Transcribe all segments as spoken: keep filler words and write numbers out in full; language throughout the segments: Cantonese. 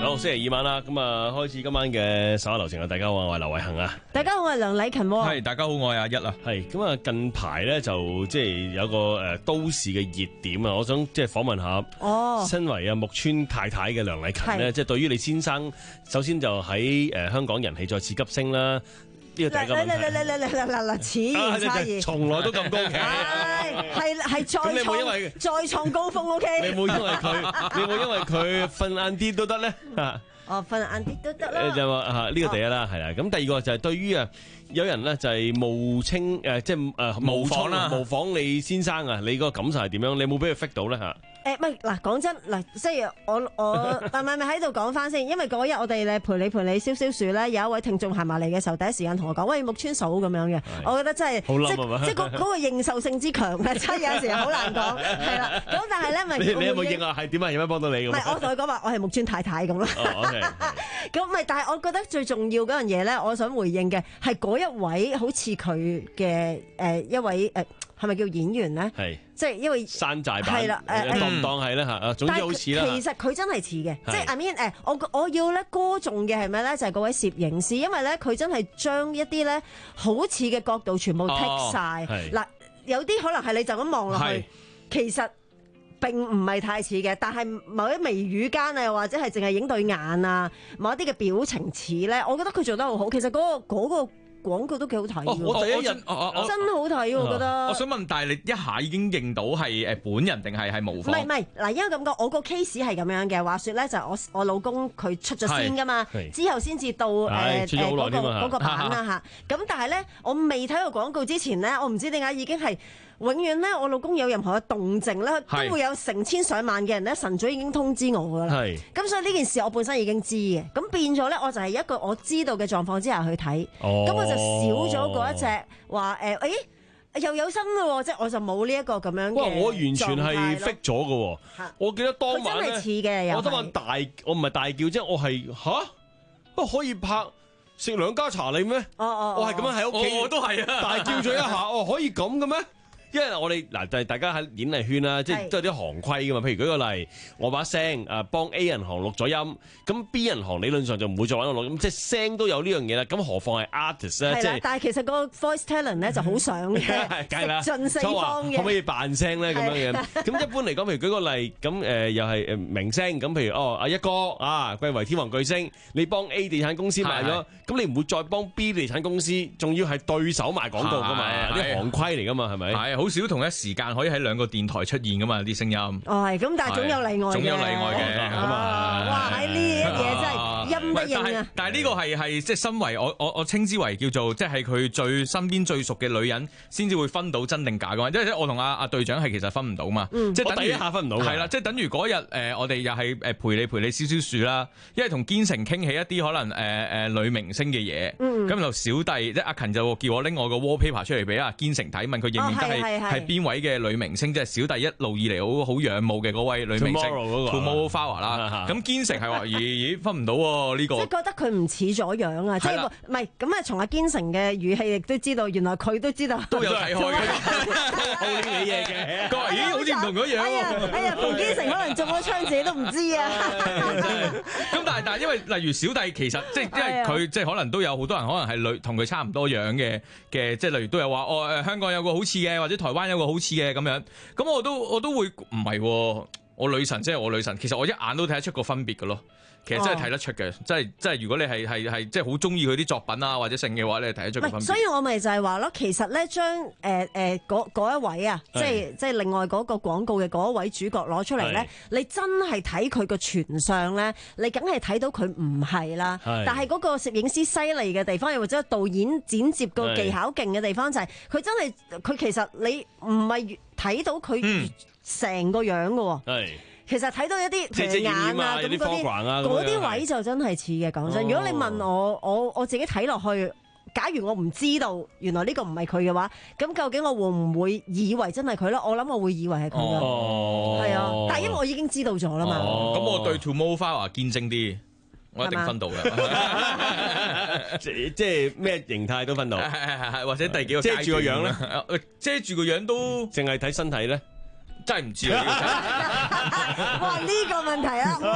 好，星期二晚啦，咁啊開始今晚嘅十一流程啊！大家好，我係劉偉恒啊。 大家好，我係梁禮勤。 係，大家好，我係阿一啊。 係咁啊，近排咧就即係有個誒都市嘅熱點啊，我想即係訪問下哦，身為啊木村太太嘅梁禮勤咧，即係對於你先生，首先就喺誒香港人氣再次急升啦。呢個第一個問題。 嗱嗱嗱嗱嗱嗱嗱，此言差異， 從來都咁高嘅。 係係再咁你冇因為再創高峰 ？O K。 你冇因為佢，你冇因為佢瞓晏啲都得咧啊？ 哦，瞓晏啲都得啦。 就話啊，呢個第一啦，係啦。咁第二個就係對於啊，有人咧就係冒稱誒，即係誒模仿啦， 模仿你先生啊，你個感受係點樣？你有冇俾佢 fit 到咧嚇？ 誒，唔係嗱，講真嗱，即係我我，但係咪喺度講翻先？因為嗰日我哋咧陪你陪你消消暑咧，有一位聽眾行埋嚟嘅時候，第一時間同我講：喂，木村嫂咁樣嘅，我覺得真係好冧係嘛？ 即係嗰嗰個認受性之強啊，真係有時好難講，係啦。咁但係咧，咪你你有冇認啊？係點啊？有咩幫到你咁？ 唔係，我同佢講話，我係木村太太咁啦。 哦，OK。 咁咪，但係我覺得最重要嗰樣嘢咧，我想回應嘅係嗰一位好似佢嘅誒一位誒。係咪叫演員咧？係，即係因為山寨版， 係啦， 誒當唔當係咧嚇？總之好似啦。 其實佢真係似嘅，即係 I mean 誒，我我要咧歌頌嘅係咩咧？就係嗰位攝影師，因為咧佢真係將一啲咧好似嘅角度全部剔晒。嗱，有啲可能係你就咁望落去，其實並唔係太似嘅，但係某啲眉宇間啊，又或者係淨係影對眼啊，某一啲嘅表情似咧，我覺得佢做得好好。其實嗰個嗰個廣告都幾好睇喎！ 我第一日真好睇喎，我覺得。 我想問，但係你一下已經認到係誒本人定係係模仿？ 唔係唔係，嗱，因為咁講，我個 case 係咁樣嘅。話説咧，就我我老公佢出咗先㗎嘛，之後先至到誒誒嗰個嗰個版啦嚇。咁但係咧，我未睇過廣告之前咧，我唔知點解已經係永遠咧，我老公有任何嘅動靜咧，都會有成千上萬嘅人咧，晨早已經通知我㗎啦。係。咁所以呢件事我本身已經知嘅，咁變咗咧，我就係一個我知道嘅狀況之下去睇。哦。咁我就少咗嗰一隻話誒，誒又有新咯，即係我就冇呢一個咁樣嘅。哇！ 我完全係 fit 咗嘅，我記得當晚咧， 真係似嘅， 我當晚大，我唔係大叫啫，我係吓，不可以拍食兩家茶你咩？ 哦哦， 我係咁樣喺屋企， 我都係啊， 大叫咗一下，哦，可以咁嘅咩？因為我哋嗱，就係大家喺演藝圈啦，即係都有啲行規噶嘛。譬如舉個例，我把聲誒幫 A 銀行錄咗音，咁 B 銀行理論上就唔會再揾我錄，咁即係聲都有呢樣嘢啦。咁何況係 artist 咧？即係， 但係其實個 voice talent 咧就好想嘅，食盡四方嘅。 可唔可以扮聲咧？咁樣嘅。咁一般嚟講，譬如舉個例，咁誒又係誒明星，咁譬如哦阿一哥啊，貴為天王巨星，你幫 A 地產公司賣咗，咁你唔會再幫 B 地產公司，仲要係對手賣廣告噶嘛？啲行規嚟噶嘛？係咪？ 好少同一時間可以喺兩個電台出現噶嘛啲聲音。 哦，係咁，但係總有例外嘅。 總有例外嘅。咁啊， 哇！喺呢啲嘢真係陰不應啊。 但係呢個係係即係身為我我我稱之為叫做即係佢最身邊最熟嘅女人，先至會分到真定假噶嘛。因為我同阿阿隊長係其實分唔到嘛。即係等於一下分唔到。係啦，即係等於嗰日誒，我哋又係誒陪你陪你消消暑啦。因為同堅成傾起一啲可能誒誒女明星嘅嘢。咁就小弟即係阿勤就叫我拎我個 wallpaper 出嚟俾阿堅成睇，問佢認唔認得係。係邊位嘅女明星？即係小弟一路以嚟好好仰慕嘅嗰位女明星 Tomorrow Flower 啦。咁堅成係話：咦咦，分唔到喎呢個。 即係覺得佢唔似咗樣啊！即係唔係咁啊？從阿堅成嘅語氣亦都知道，原來佢都知道都有睇開嘅， 好呢啲嘢嘅。 佢話：咦，好似唔同咗樣。 哎呀，哎呀，馮堅成可能中咗槍自己都唔知啊。 咁但係但係因為例如小弟其實即係因為佢即係可能都有好多人可能係女同佢差唔多樣嘅嘅，即係例如都有話哦誒香港有個好似嘅，或者台灣有個好似嘅咁樣，咁我都我都會唔係、哦、我女神即係我女神，其實我一眼都睇得出個分別嘅咯。其實真係睇得出嘅，即係即係如果你係係係即係好中意佢啲作品啊或者性嘅話，你係睇得出個分別。 所以我咪就係話咯，其實咧將誒誒嗰嗰一位啊，即係即係另外嗰個廣告嘅嗰一位主角攞出嚟咧，你真係睇佢個全相咧，你梗係睇到佢唔係啦。但係嗰個攝影師犀利嘅地方，又或者導演剪接個技巧勁嘅地方，就係佢真係佢其實你唔係睇到佢成個樣嘅喎。其實睇到一啲譬如眼啊咁嗰啲，嗰啲位就真係似嘅。講真，如果你問我，我我自己睇落去，假如我唔知道原來呢個唔係佢嘅話，咁究竟我會唔會以為真係佢咧？我諗我會以為係佢嘅，係啊。但係因為我已經知道咗啦嘛。 咁我對 Tomorrow Flower 堅貞啲，我一定分到嘅。 即即係咩形態都分到， 或者第幾個遮住個樣咧？遮住個樣都淨係睇身體咧。 真係唔知啊！ 哇，呢個問題啊，哇！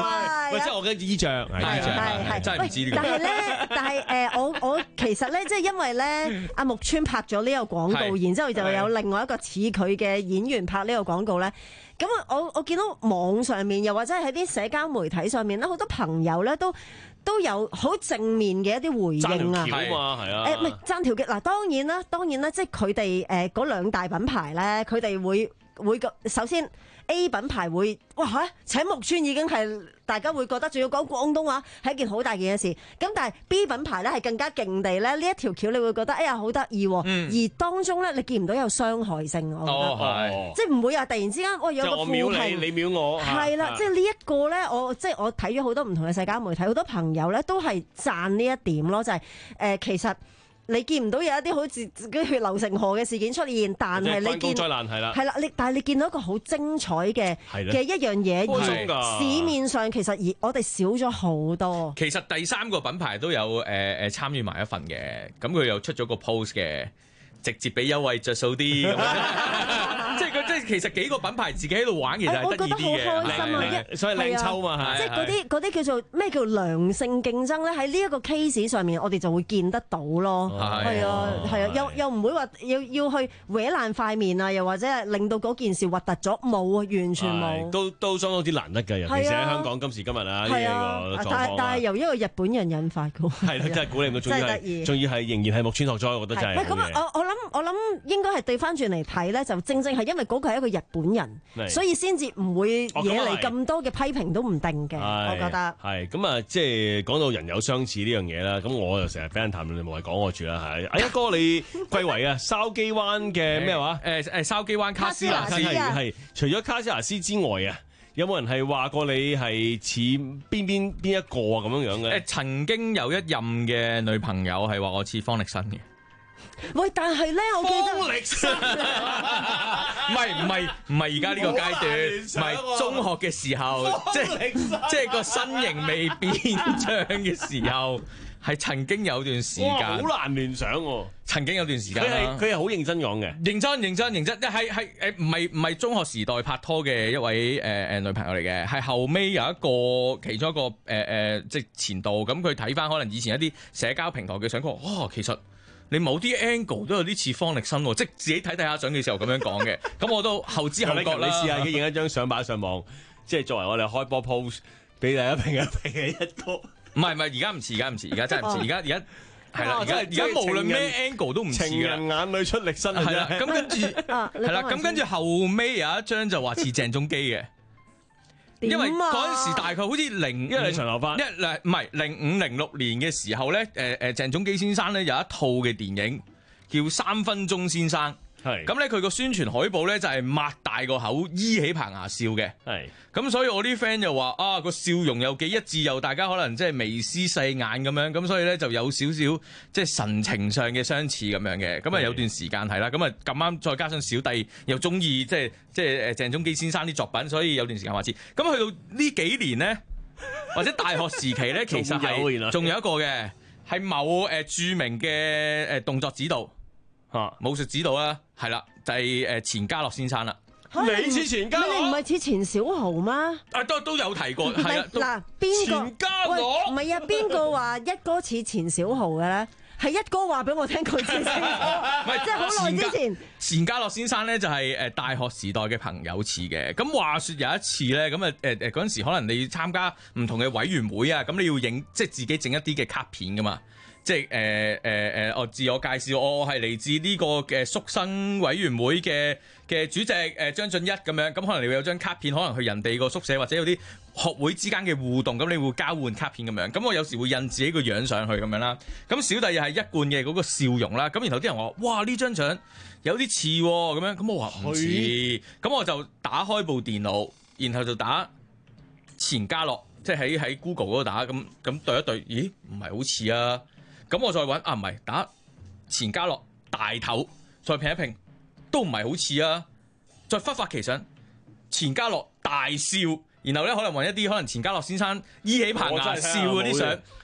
喂，即係我嘅衣着，係衣着， 係係真係唔知呢個。 但係咧，但係誒，我我其實咧，即係因為咧，阿木村拍咗呢個廣告，然之後就有另外一個似佢嘅演員拍呢個廣告咧。咁我我見到網上面又或者係喺啲社交媒體上面咧，好多朋友咧都都有好正面嘅一啲回應啊。 爭條橋嘛，係啊。 誒唔係爭條橋嗱，當然啦，當然啦，即係佢哋誒嗰兩大品牌咧，佢哋會會個首先 A 品牌會哇嚇請木村已經係大家會覺得仲要講廣東話係一件好大件嘅事。咁但係 B 品牌咧係更加勁地咧，呢一條橋你會覺得哎呀好得意喎， 嗯、 而當中咧你見唔到有傷害性，我覺得， 哦、 即係唔會話突然之間我有個負評， 你你秒我， 係啦，即係呢一個咧，我即係我睇咗好多唔同嘅社交媒體，好多朋友咧都係讚呢一點咯，就係、是、誒、呃、其實。你見唔到有一啲好似啲血流成河嘅事件出現，但係你見災難係啦， 係啦，你但係你見到一個好精彩嘅嘅一樣嘢，而市面上其實而我哋少咗好多。 其實第三個品牌都有誒誒參與埋一份嘅，咁佢又出咗個 post 嘅，直接俾優惠着數啲。即係佢即係其實幾個品牌自己喺度玩，其實係得意啲嘅。 我覺得好開心啊！ 所以靚抽嘛， 即係嗰啲嗰啲叫做咩叫良性競爭咧？喺呢一個 case 上面，我哋就會見得到咯。係啊，係啊，又又唔會話要要去搲爛塊面啊，又或者係令到嗰件事核突咗，冇啊，完全冇。 都都相當之難得嘅，尤其是喺香港今時今日啊呢個狀況。 但係但係由一個日本人引發嘅， 係啦，真係估你唔到，仲要係仲要係仍然係木村拓哉，我覺得真係。 咁我我諗我諗應該係對翻轉嚟睇咧，就正正係因為嗰個係一個日本人，所以先至唔會惹嚟咁多嘅批評都唔定嘅，我覺得。係咁啊，即係講到人有相似呢樣嘢啦。咁我就成日俾人談論，你冇謂講我住啦，係。阿一哥，你貴為啊筲箕灣嘅咩話？誒誒筲箕灣卡斯納斯係。除咗卡斯納斯之外啊，有冇人係話過你係似邊邊邊一個啊咁樣樣嘅？誒曾經有一任嘅女朋友係話我似方力申嘅。 喂，但係咧，我記得方力申唔係唔係唔係而家呢個階段，唔係中學嘅時候，即係即係個身形未變脹嘅時候，係曾經有段時間， 好難聯想喎。 曾經有段時間，佢係佢係好認真講嘅， 認真認真認真，係係誒唔係唔係中學時代拍拖嘅一位誒誒、呃、女朋友嚟嘅，係後尾有一個其中一個誒誒、呃、即係前度，咁佢睇翻可能以前一啲社交平台嘅相，佢話哇其實。你某啲 angle 都有啲似方力申喎，即係自己睇睇下相嘅時候咁樣講嘅，咁我都後知後覺啦。你試下影一張相擺上網，即係作為我哋開波 pose 俾大家評一評嘅一個。唔係唔係，而家唔似，而家唔似，而家真係唔似，而家而家係啦，而家而家無論咩 angle 都唔似嘅。情人眼裏出力申係啦，咁跟住係啦，咁跟住後尾有一張就話似鄭中基嘅。因為嗰陣時大概好似零，因為你長頭髮，一誒唔係零五零六年嘅時候咧，誒誒鄭中基先生咧有一套嘅電影叫《三分鐘先生》，係咁咧佢個宣傳海報咧就係擘大個口依起棚牙笑嘅，係咁所以我啲 friend 就話啊個笑容又幾一致，又大家可能即係眉絲細眼咁樣，咁所以咧就有少少即係神情上嘅相似咁樣嘅，咁啊有段時間係啦，咁啊咁啱再加上小弟又中意即係即係誒鄭中基先生啲作品，所以有段時間話似。咁去到呢幾年咧，或者大學時期咧，其實係仲有一個嘅，係某誒著名嘅誒動作指導嚇武術指導啦，係啦，就係誒錢嘉樂先生啦。 你似錢嘉樂？ 你唔係似錢小豪咩？ 啊，都都有提過，係啊。 嗱，邊個？ 錢嘉樂？ 唔係啊，邊個話一哥似錢小豪嘅咧？係一哥話俾我聽佢似錢小豪，唔係即係好耐之前。 錢嘉樂先生咧就係誒大學時代嘅朋友似嘅。咁話說有一次咧，咁啊誒誒嗰陣時可能你要參加唔同嘅委員會啊，咁你要影即係自己整一啲嘅卡片噶嘛。即係誒誒誒，我自我介紹，我係嚟自呢個嘅宿生委員會嘅嘅主席誒張俊一咁樣，咁可能你會有張卡片，可能去人哋個宿舍或者有啲學會之間嘅互動，咁你會交換卡片咁樣，咁我有時會印自己個樣上去咁樣啦。咁小弟又係一貫嘅嗰個笑容啦，咁然後啲人話：哇呢張相有啲似喎，咁樣，咁我話唔似，咁我就打開部電腦，然後就打錢嘉樂，即係喺喺 Google 嗰度打，咁咁對一對，咦唔係好似啊！咁我再揾啊，唔係打錢嘉樂大頭，再拼一拼都唔係好似啊！再忽發奇想，錢嘉樂大笑，然後咧可能揾一啲可能錢嘉樂先生依起棚牙笑嗰啲相，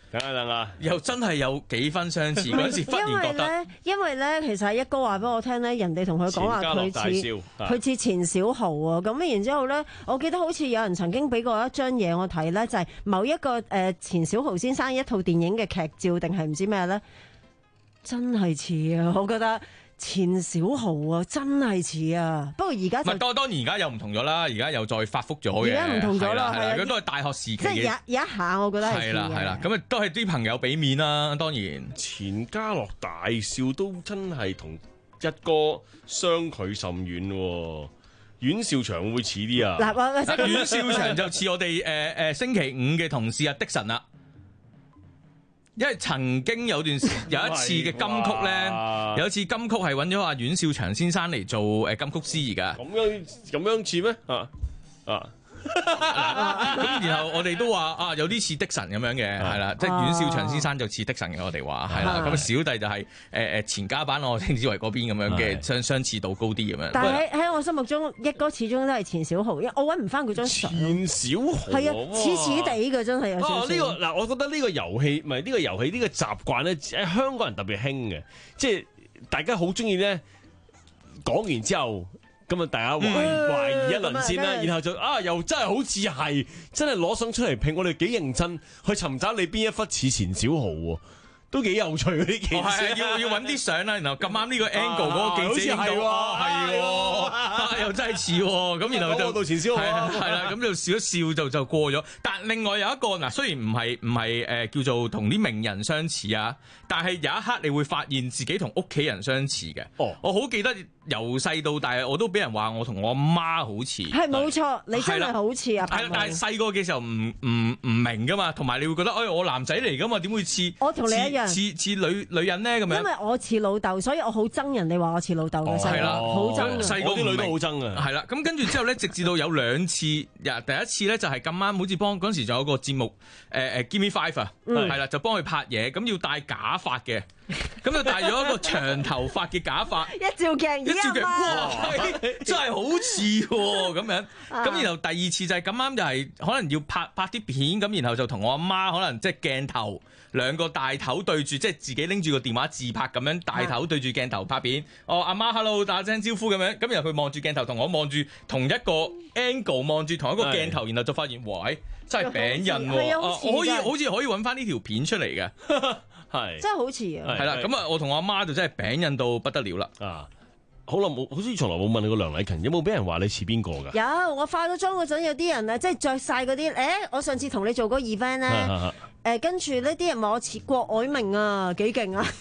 等下等下， 又真係有幾分相似。嗰陣時忽然覺得， 因為咧，其實係一哥話俾我聽咧，人哋同佢講話佢似佢似錢小豪啊。咁然之後咧，我記得好似有人曾經俾過一張嘢我睇咧，就係某一個誒錢小豪先生一套電影嘅劇照定係唔知咩咧，真係似啊！我覺得。錢小豪啊，真係似啊！不過而家就當當然而家又唔同咗啦，而家又再發福咗嘅。 而家唔同咗啦，係啊， 佢都係大學時期嘅。 即係有有一下，我覺得係係啦係啦，咁啊都係啲朋友俾面啦，當然。 錢嘉樂大笑都真係同一哥相距甚遠喎。阮兆祥會似啲啊？ 嗱， 阮兆祥就似我哋誒誒星期五嘅同事啊，的神啦。因為曾經有段時有一次嘅金曲咧，有一次金曲係揾咗阿阮兆祥先生嚟做誒金曲司儀㗎。 咁樣咁樣似咩？啊啊！ 咁然後我哋都話啊，有啲似的神咁樣嘅，係啦，即係阮兆祥先生就似的神嘅，我哋話係啦。咁小弟就係誒誒錢家班我稱之為嗰邊咁樣嘅相相似度高啲咁樣。 但係喺喺我心目中，一哥始終都係錢小豪，因為我揾唔翻佢張相。 錢小豪係啊，似似地嘅真係有少少。 哦，呢個嗱，我覺得呢個遊戲唔係呢個遊戲呢個習慣咧，喺香港人特別興嘅，即係大家好中意咧講完之後。咁啊！大家懷懷疑一輪先啦，然後就啊，又真係好似係真係攞相出嚟拼，我哋幾認真去尋找你邊一忽似錢小豪喎，都幾有趣呢件事。 係要要揾啲相啦，然後咁啱呢個 angle 嗰個記者影到，係喎，又真係似喎。咁然後就到錢小豪係啦，咁就笑一笑就就過咗。但另外有一個嗱，雖然唔係唔係誒叫做同啲名人相似啊，但係有一刻你會發現自己同屋企人相似嘅。哦，我好記得。由細到大，我都俾人話我同我阿媽好似。係冇錯，你真係好似啊！ 係啦，但係細個嘅時候唔唔唔明噶嘛，同埋你會覺得，哎，我男仔嚟噶嘛，點會似我同你一樣似似女女人咧咁樣？ 因為我似老豆，所以我好憎人哋話我似老豆嘅細個，好憎。 細個啲女都好憎啊！ 係啦，咁跟住之後咧，直至到有兩次，第一次咧就係咁啱，好似幫嗰陣時仲有個節目，誒誒 Give Me Five 啊，係啦，就幫佢拍嘢，咁要戴假髮嘅。咁就戴咗一個長頭髮嘅假髮， 一照鏡， 一照鏡，哇，真係好似喎咁樣。咁然後第二次就係咁啱，就係可能要拍拍啲片，咁然後就同我阿媽可能即係鏡頭兩個大頭對住，即係自己拎住個電話自拍咁樣，大頭對住鏡頭拍片。哦，阿媽 hello 打聲招呼咁樣，咁然後佢望住鏡頭，同我望住同一個 angle 望住同一個鏡頭，然後就發現，哇，真係餅印喎，我可以好似可以揾翻呢條片出嚟嘅。 係， 真係好似啊！ 係啦，咁啊，我同我阿媽就真係餅印到不得了啦。 啊，好耐冇，好似從來冇問你過梁禮勤有冇俾人話你似邊個㗎？ 有，我化咗妝嗰陣，有啲人啊，即係着晒嗰啲，誒，我上次同你做嗰個 event 咧，誒，跟住呢啲人話我似郭藹明啊，幾勁啊！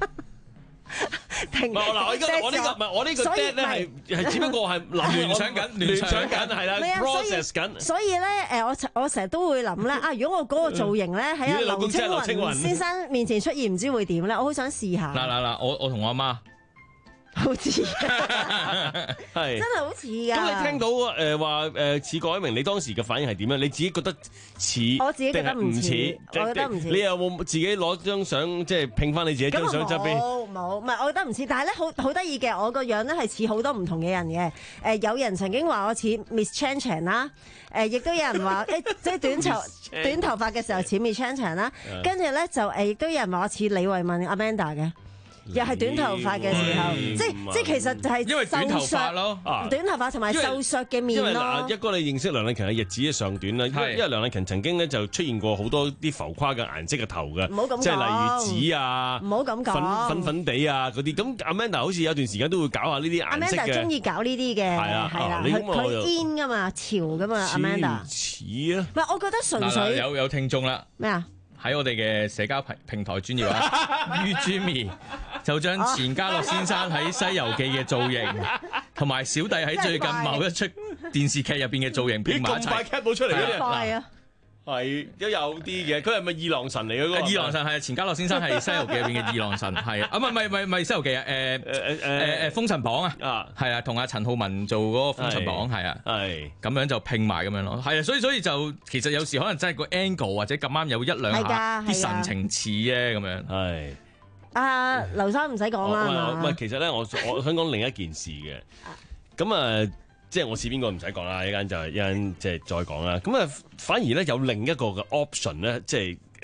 停！ 嗱，我而家我呢個唔係我呢個 dead 咧係係只不過係聯想緊，聯想緊係啦 process 緊。 所以咧誒，我我成日都會諗咧啊，如果我嗰個造型咧喺阿劉青雲先生面前出現，唔知會點咧？我好想試下。 嗱嗱嗱，我我同我阿媽。 好似係真係好似㗎。 咁你聽到誒話誒似郭藹明，你當時嘅反應係點樣？你自己覺得似？ 我自己覺得唔似，我覺得唔似。 你有冇自己攞張相即係拼翻你自己張相側邊？ 冇冇，唔係我覺得唔似，但係咧好好得意嘅，我個樣咧係似好多唔同嘅人嘅。誒有人曾經話我似 Miss Chan Chan 啦，誒亦都有人話誒即係短頭短頭髮嘅時候似 Miss Chan Chan 啦，跟住咧就誒亦都有人話我似李慧敏 Amanda 嘅。又係短頭髮嘅時候，即係即係其實就係因為短頭髮咯， 短頭髮同埋瘦削嘅面咯。 因為嗱，一哥你認識梁禮勤嘅日子尚短啦，因為梁禮勤曾經咧就出現過好多啲浮誇嘅顏色嘅頭嘅， 唔好咁講， 即係例如紫啊， 唔好咁講， 粉粉粉地啊嗰啲。咁 Amanda 好似有段時間都會搞下呢啲顏色嘅。 Amanda 中意搞呢啲嘅，係啦，係啦，佢佢 in 噶嘛，潮噶嘛，Amanda。 似啊！ 唔係，我覺得純粹有有聽眾啦。 咩啊？ 喺我哋嘅社交平平台專頁啊，Ujimmy 就將錢嘉樂先生喺《西遊記》嘅造型，同埋小弟喺最近某一出電視劇入邊嘅造型拼埋一齊。 咁快 cap 到出嚟嘅， 快啊！ 係都有啲嘅，佢係咪二郎神嚟嗰個？ 二郎神係錢嘉樂先生係《西遊記》入邊嘅二郎神，係啊，唔係唔係唔係唔係《西遊記》啊，誒誒誒誒《封神榜》啊，係啊，同阿陳浩民做嗰個《封神榜》係啊，係咁樣就拼埋咁樣咯，係啊，所以所以就其實有時可能真係個 angle 或者咁啱有一兩下啲神情似啫咁樣，係。 阿劉生唔使講啦， 唔係其實咧，我我想講另一件事嘅，咁啊。即係我似邊個唔使講啦，一間就係一間即係再講啦。咁啊，反而咧有另一個嘅 option 咧，即係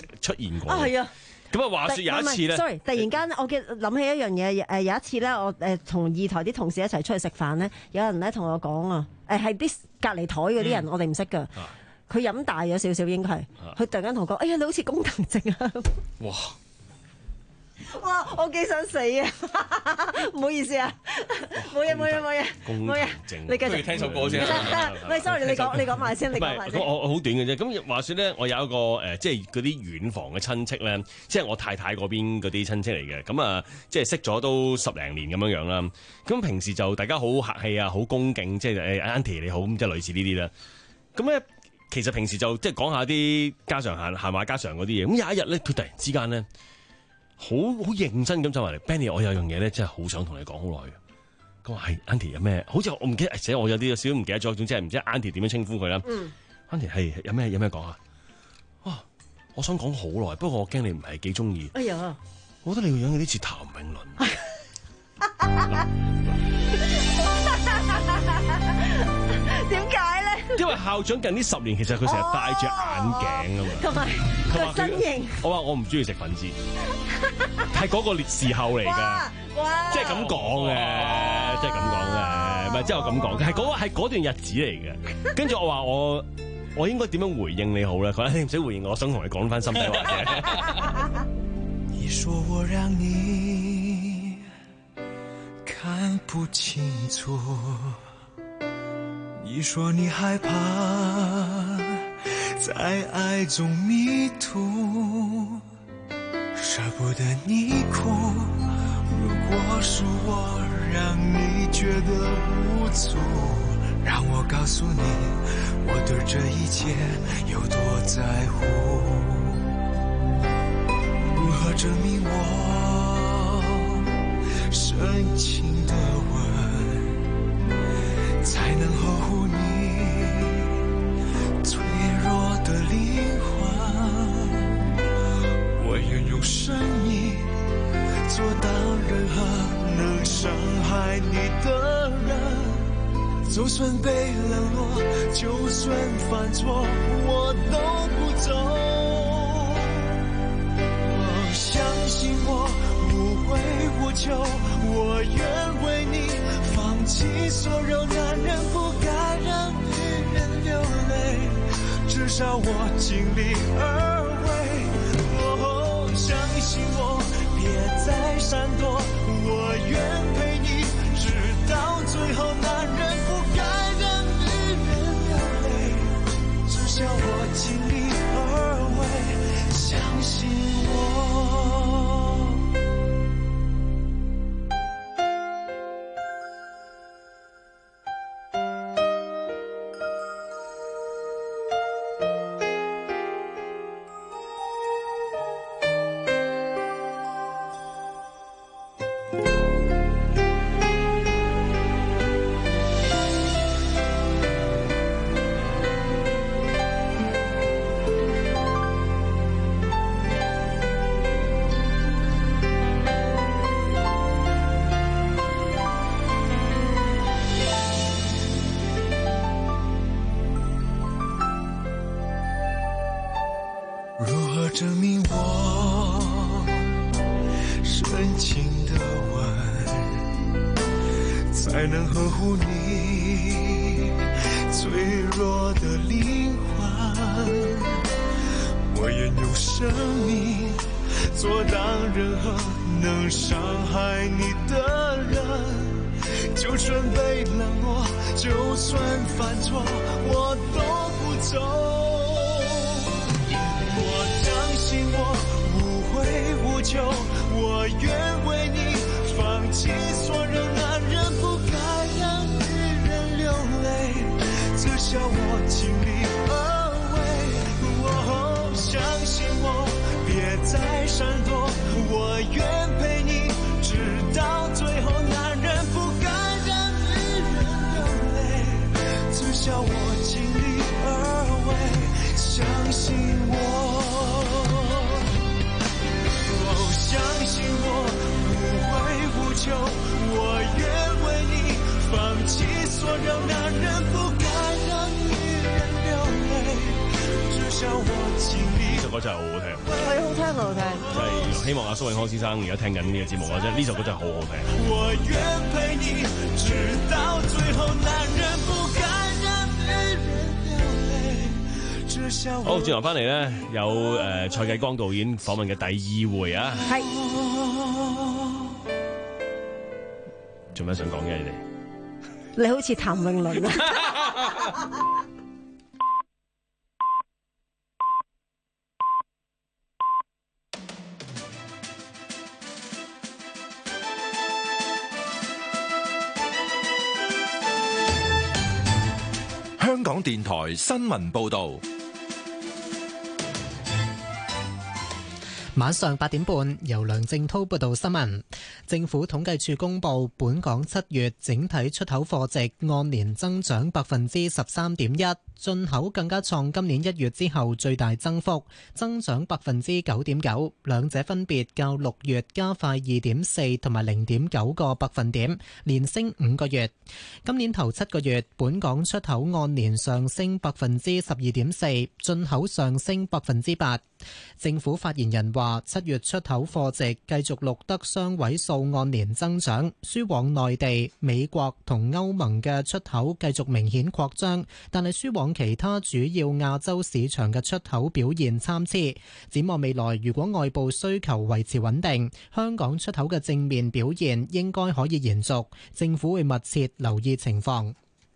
出現過。 啊，係啊。 咁啊，話說有一次咧 ，sorry， 突然間我記諗起一樣嘢，誒有一次咧，我誒同二台啲同事一齊出去食飯咧，有人咧同我講啊，誒係啲隔離台嗰啲人，我哋唔識㗎，佢飲大咗少少應該係，佢突然間同我講，哎呀你好似工藤靜啊！哇！哇！我幾想死啊！唔好意思啊，冇嘢冇嘢冇嘢，冇嘢。你繼續聽首歌先。 喂 ，sorry， 你講你講埋先，你講埋先。 我我好短嘅啫。咁話說咧，我有一個誒，即係嗰啲遠房嘅親戚咧，即係我太太嗰邊嗰啲親戚嚟嘅。咁啊，即係識咗都十零年咁樣樣啦。咁平時就大家好客氣啊，好恭敬，即係誒 Auntie 你好，咁即係類似呢啲啦。咁咧，其實平時就即係講下啲家常閒閒話家常嗰啲嘢。咁有一日咧，佢突然之間咧。好好認真咁走埋嚟 ，Benny， 我有樣嘢咧，真係好想同你講好耐嘅。佢話係 Auntie 有咩？好似我唔記得，寫我有啲有少少唔記得咗，總之係唔知 Auntie 點樣稱呼佢啦。嗯 ，Auntie 係有咩有咩講啊？哇！我想講好耐，不過我驚你唔係幾中意。哎呀！我覺得你個樣有啲似譚詠麟。點解咧？因為校長近呢十年其實佢成日戴住眼鏡啊嘛，同埋佢身形。我話我唔中意食粉絲，係嗰個時候嚟㗎，即係咁講嘅，即係咁講嘅，唔係即係我咁講嘅，係嗰係嗰段日子嚟嘅。跟住我話我我應該點樣回應你好咧？佢話你唔使回應我，我想同你講翻心底話嘅。你說我讓你看不清楚。你說你害怕在愛中迷途，捨不得你哭。如果是我讓你覺得無助，讓我告訴你，我對這一切有多在乎。如何證明我深情的吻才能呵護你脆弱的靈魂？我願用生命做到任何能傷害你的人，就算被冷落，就算犯錯，我都不走。我相信我，無悔無求，我願為你放棄所有，男人不該讓女人流淚，至少我盡力而為。哦，相信我，別再閃躲，我願陪你直到最後，男人不該讓女人流淚，至少我盡力而為，相信我。證明我深情的吻才能呵護你脆弱的靈魂，我願用生命阻擋任何能傷害你的人，就算被冷落，就算犯錯，我都不走。我無悔無求，我願為你放棄所有，男人不該讓女人流淚，至少我盡力而為。哦，相信我，別再閃躲，我願陪你直到最後，男人不該讓女人流淚，至少我盡力而為，相信我。相信我， 真係好好聽， 係好聽好聽。 真係希望阿蘇永康先生而家聽緊呢個節目啊！真係呢首歌真係好好聽。 我願陪你直到最後，男人不敢讓女人流淚，至少好，轉頭翻嚟咧，有誒蔡繼光導演訪問嘅第二回啊。 係。 做咩想講嘅你哋？ 你好似譚詠麟啊！ 香港電台新聞報道。 晚上八點半，由梁正滔報道新聞。政府統計處公布，本港七月整體出口貨值按年增長百分之十三點一，進口更加創今年一月之後最大增幅，增長百分之九點九，兩者分別較六月加快二點四同埋零點九個百分點，連升五個月。今年頭七個月，本港出口按年上升百分之十二點四，進口上升百分之八。政府發言人話，七月出口貨值繼續錄得雙位數按年增長，輸往內地、美國同歐盟嘅出口繼續明顯擴張，但係輸往其他主要亞洲市場嘅出口表現參差。展望未來，如果外部需求維持穩定，香港出口嘅正面表現應該可以延續，政府會密切留意情況。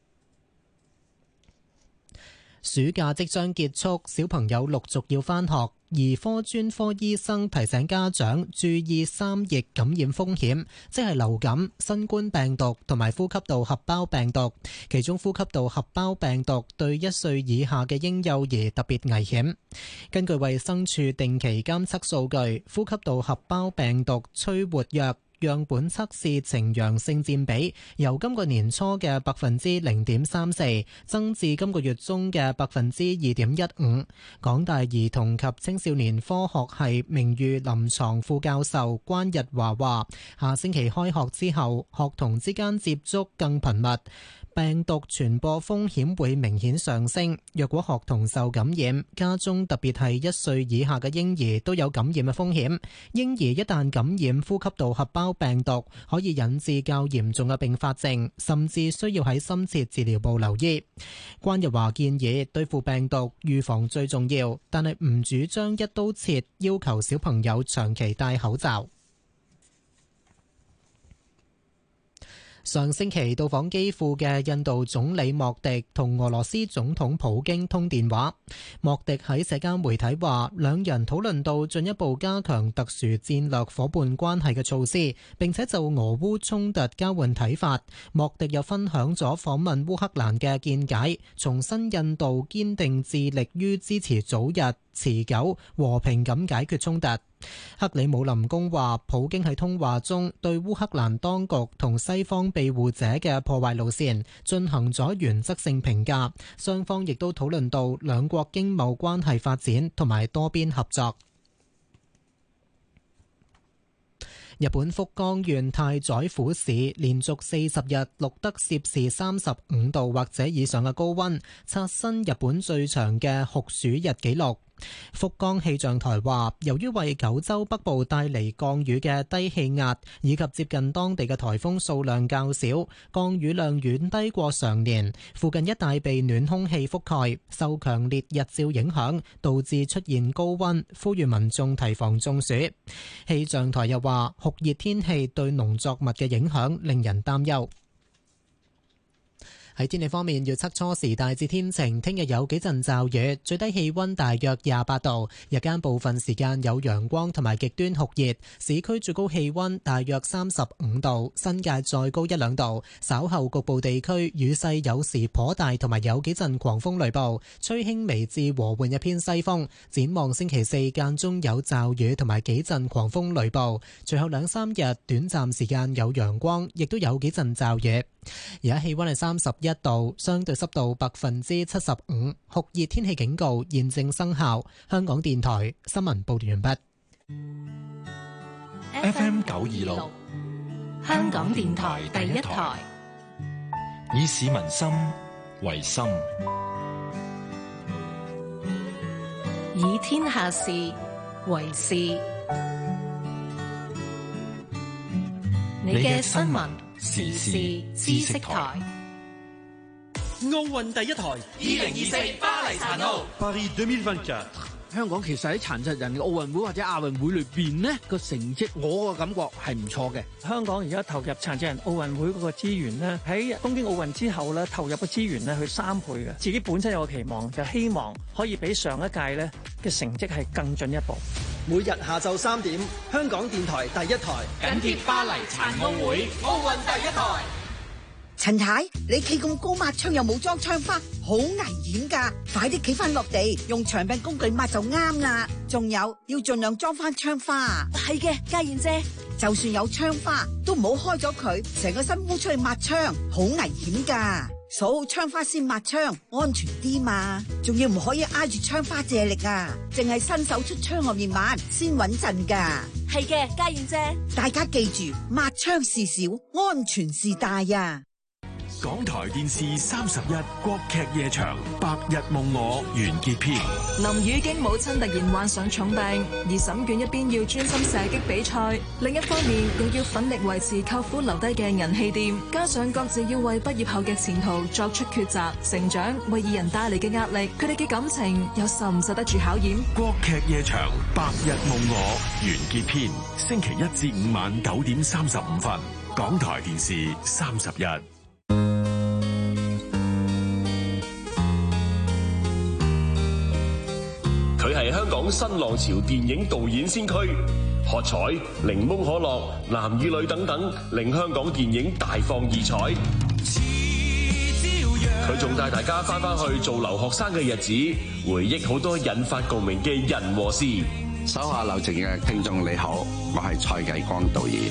暑假即將結束，小朋友陸續要返學。兒科專科醫生提醒家長注意三疫感染風險，即係流感、新冠病毒同埋呼吸道合胞病毒。其中呼吸道合胞病毒對一歲以下嘅嬰幼兒特別危險。根據衛生署定期監測數據，呼吸道合胞病毒趨活躍。樣本測試呈陽性佔比由今個年初嘅百分之零點三四增至今個月中嘅百分之二點一五。港大兒童及青少年科學系名譽臨床副教授關日華話：下星期開學之後，學童之間接觸更頻密，病毒傳播風險會明顯上升。若果學童受感染，家中特別係一歲以下嘅嬰兒都有感染嘅風險。嬰兒一旦感染呼吸道合胞病毒，可以引致較嚴重嘅併發症，甚至需要喺深切治療部留醫。關日華建議對付病毒，預防最重要，但係唔主張一刀切，要求小朋友長期戴口罩。上星期到訪基輔嘅印度總理莫迪同俄羅斯總統普京通電話。莫迪喺社交媒體話，兩人討論到進一步加強特殊戰略夥伴關係嘅措施，並且就俄烏衝突交換睇法。莫迪又分享咗訪問烏克蘭嘅見解，重申印度堅定致力於支持早日持久和平咁解決衝突。克里姆林宮話，普京喺通話中對烏克蘭當局同西方庇護者嘅破壞路線進行咗原則性評價，雙方亦都討論到兩國經貿關係發展同埋多邊合作。日本福岡縣太宰府市連續四十日錄得攝氏三十五度或者以上嘅高溫，刷新日本最長嘅酷暑日紀錄。福岡氣象台話，由於為九州北部帶嚟降雨嘅低氣壓以及接近當地嘅颱風數量較少，降雨量遠低過常年，附近一帶被暖空氣覆蓋，受強烈日照影響，導致出現高溫，呼籲民眾提防中暑。氣象台又話，酷熱天氣對農作物嘅影響令人擔憂。喺天氣方面，預測初時大致天晴，聽日有幾陣驟雨，最低氣溫大約廿八度，日間部分時間有陽光同埋極端酷熱，市區最高氣溫大約三十五度，新界再高一兩度。稍後局部地區雨勢有時頗大，同埋有幾陣狂風雷暴，吹輕微至和緩一偏西風。展望星期四間中有驟雨同埋幾陣狂風雷暴，隨後兩三日短暫時間有陽光，亦都有幾陣驟雨。而家氣溫係三十一度，相對濕度百分之七十五，酷熱天氣警告現正生效。香港電台新聞報道完畢。 F M 九二六， 香港電台第一台， 以市民心為心， 以天下事為事。你嘅新聞時事知識台。 奧運第一台，二零二四巴黎殘奧。 Paris二零二四。香港其實喺殘疾人嘅奧運會或者亞運會裏邊呢個成績，我個感覺係唔錯嘅。 香港而家投入殘疾人奧運會嗰個資源呢，喺東京奧運之後咧，投入嘅資源呢去三倍嘅。自己本身有個期望，就希望可以比上一屆咧嘅成績係更進一步。 每日下晝三點，香港電台第一台緊貼巴黎殘奧會，奧運第一台。 陳太，你企咁高抹窗又冇裝窗花，好危險噶！快啲企翻落地，用長柄工具抹就啱啦。仲有要盡量裝翻窗花。 係嘅，家燕姐， 就算有窗花，都唔好開咗佢，成個身烏出去抹窗，好危險噶。數好窗花先抹窗，安全啲嘛。仲要唔可以挨住窗花借力啊，淨係伸手出窗外面抹先穩陣噶。 係嘅，家燕姐， 大家記住，抹窗事小，安全事大啊！ 港台電視三十一國劇夜場《白日夢我》完結篇。 林宇京母親突然患上重病，而沈卷一邊要專心射擊比賽，另一方面又要奮力維持舅父留低嘅銀器店，加上各自要為畢業後嘅前途作出抉擇、成長，為二人帶嚟嘅壓力，佢哋嘅感情又受唔受得住考驗？ 國劇夜場《白日夢我》完結篇，星期一至五晚九點三十五分，港台電視三十一。 佢係香港新浪潮電影導演先驅，喝彩、檸檬可樂、男與女等等，令香港電影大放異彩。佢仲帶大家翻返去做留學生嘅日子，回憶好多引發共鳴嘅人和事。 手下留情嘅聽眾你好，我係蔡繼光導演。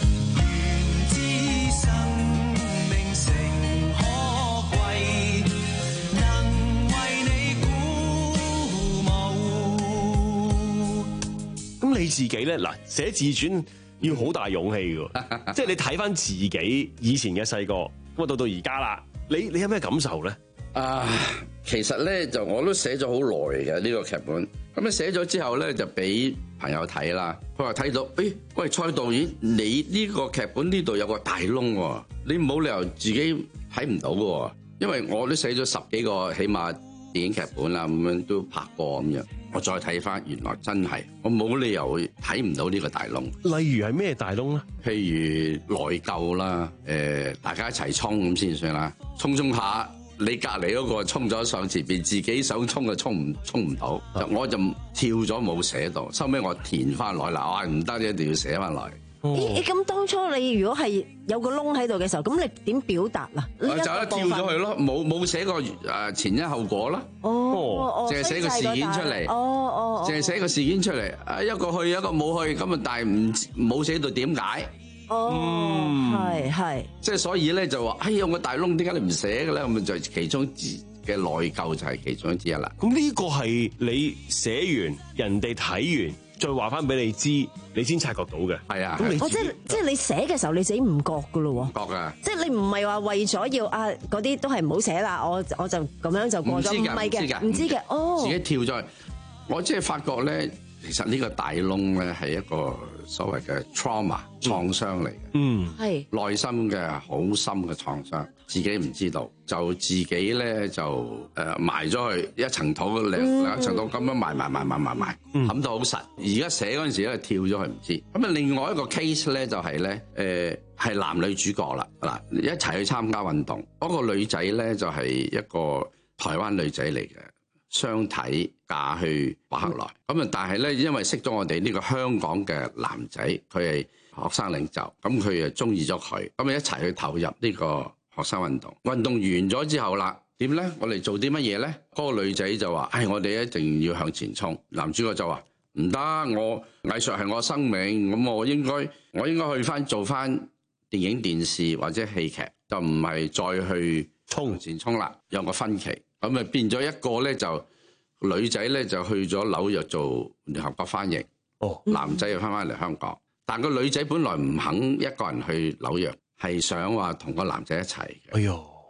咁你自己咧，嗱，寫自傳要好大勇氣嘅，即係你睇翻自己以前嘅細個，咁啊到到而家啦，你你有咩感受咧？ 啊，其實咧就我都寫咗好耐嘅呢個劇本，咁咧寫咗之後咧就俾朋友睇啦，佢話睇到，誒、哎，喂，蔡導演，你呢個劇本呢度有個大窿喎，你冇理由自己睇唔到嘅，因為我都寫咗十幾個起碼電影劇本啦，咁樣都拍過咁樣。我再睇翻，原來真係我冇理由睇唔到呢個大窿。 例如係咩大窿咧？ 譬如內疚啦，誒、呃，大家一齊衝咁先算啦。衝衝下，你隔離嗰個衝咗上前邊，自己想衝就衝唔衝唔到，啊、我就跳咗冇寫到。收尾我填翻來啦，哇唔得，一定要寫翻來。 咦？咁當初你如果係有個窿喺度嘅時候，咁你點表達啊？ 我就一跳咗去咯，冇冇寫過誒前因後果啦。 哦， 淨係寫個事件出嚟。 哦哦， 淨係寫個事件出嚟。啊，一個去一個冇去，咁啊，但係唔冇寫到點解。 哦，係係。 即係所以咧就話，哎呀，個大窿點解你唔寫嘅咧？咁就其中嘅內疚就係其中之一啦。 咁呢個係你寫完，人哋睇完。再話翻俾你知，你先察覺到嘅。 係啊， 咁你、哦、即係即係你寫嘅時候，你自己唔覺噶咯喎。 唔覺噶。即係你唔係話為咗要啊嗰啲都係唔好寫啦，我我就咁樣就過咗。唔係嘅，唔知嘅。哦。 自己跳咗去，我即係發覺咧，其實呢個大窿咧係一個所謂嘅 trauma 創傷嚟嘅。嗯。係。內心嘅好深嘅創傷，自己唔知道，就自己咧就誒、呃、埋咗去一層土兩兩層土咁樣埋埋埋埋埋埋，冚到好實。而家寫嗰陣時咧跳咗去唔知。咁啊，另外一個 case 咧就係咧誒係男女主角啦，嗱一齊去參加運動。嗰、那個女仔咧就係、是、一個台灣女仔嚟嘅，相睇嫁去巴克萊。咁啊，但係咧因為識咗我哋呢個香港嘅男仔，佢係學生領袖，咁佢又中意咗佢，咁啊一齊去投入呢個學生運動。運動完咗之後啦，點咧？我哋做啲乜嘢咧？嗰、那個女仔就話：唉，我哋一定要向前衝。男主角就話：唔得，我藝術係我生命，咁我應該我應該去翻做翻電影、電視或者戲劇，就唔係再去衝前衝啦。有個分歧，咁啊變咗一個咧就女仔咧就去咗紐約做聯合國翻譯，哦，男仔又翻翻嚟香港。但個女仔本來唔肯一個人去紐約，係想話同個男仔一齊嘅。哎呦，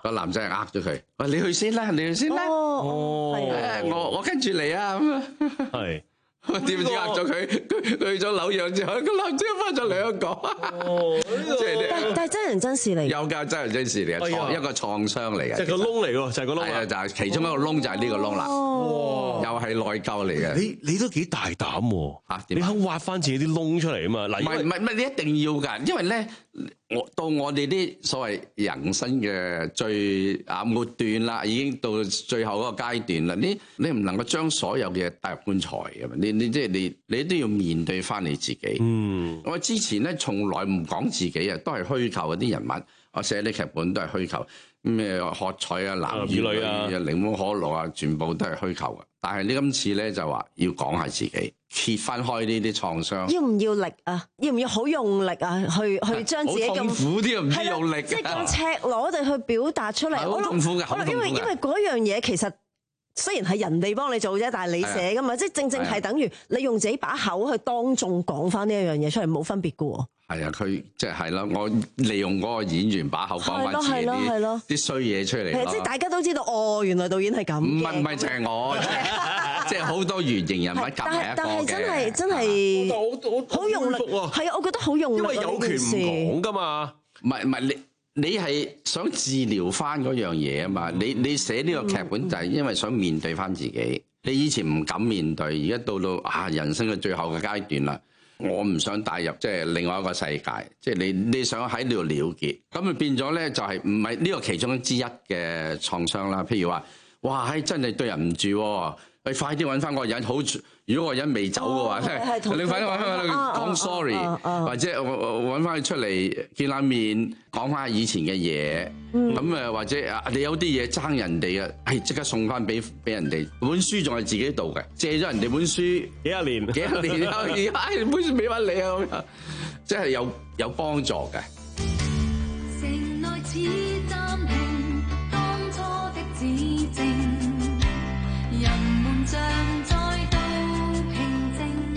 個男仔係呃咗佢，話你去先啦，你去先啦。 哦，係啊， 我我跟住嚟啊咁啊。 係。 點知呃咗佢？佢佢去咗紐約之後，個男仔翻咗香港。哦，即係但但係真人真事嚟， 有㗎，真人真事嚟嘅，創一個創傷嚟嘅， 就係個窿嚟喎，就係個窿啊，就係其中一個窿就係呢個窿啦。哇，又係內疚嚟嘅。 你你都幾大膽喎嚇？ 你肯挖翻自己啲窿出嚟啊嘛？嗱， 唔係唔係唔係，你一定要㗎，因為咧，我到我哋啲所謂人生嘅最啊末段啦，已經到最後嗰個階段啦。你你唔能夠將所有嘅嘢帶入棺材㗎嘛？你你即係你你都要面對翻你自己。嗯，我之前咧從來唔講自己啊，都係虛構嗰啲人物。我寫啲劇本都係虛構，咩喝彩啊、男與女啊、檸檬可樂啊，全部都係虛構嘅。但係你今次咧就話要講下自己，揭翻開呢啲創傷。 要唔要力啊？要唔要好用力啊？去去將自己咁痛苦啲唔知用力， 即係咁赤裸地去表達出嚟。 好痛苦嘅，好痛苦嘅。 因為因為嗰樣嘢其實雖然係人哋幫你做啫，但係你寫噶嘛，即係正正係等於你用自己把口去當眾講翻呢一樣嘢出嚟，冇分別噶喎。 係啊，佢即係啦，我利用嗰個演員把口講翻自己啲啲衰嘢出嚟。 即係大家都知道，哦，原來導演係咁。 唔係唔係，淨係我，即係好多原型人物夾埋一個嘅。 但係真係真係好用力，係啊，我覺得好用力。 因為有權唔講噶嘛。 唔係唔係，你你係想治療翻嗰樣嘢啊嘛？你你寫呢個劇本就係因為想面對翻自己。你以前唔敢面對，而家到到啊人生嘅最後嘅階段啦。我唔想帶入即係另外一個世界，即係你你想喺呢度了結，咁啊變咗咧就係唔係呢個其中之一嘅創傷啦。譬如話，哇，係真係對人唔住，你快啲揾翻個人好。如果個人未走嘅話，即係你快啲揾翻佢講 sorry，或者揾翻佢出嚟見下面，講翻以前嘅嘢。咁誒或者啊，你有啲嘢爭人哋嘅，係即刻送翻俾俾人哋。本書仲係自己度嘅，借咗人哋本書幾廿年， 幾廿年，而家本書俾翻你啊咁樣，即係有有幫助嘅。城內似暫停當初的指證，人們像再度平靜，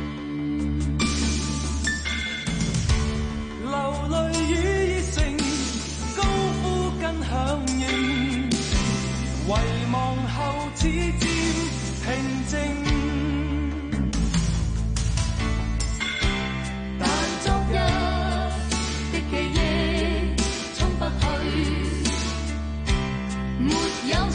流淚與熱誠，高呼跟響應，遺忘後似漸平靜。但昨日的記憶衝不去，沒有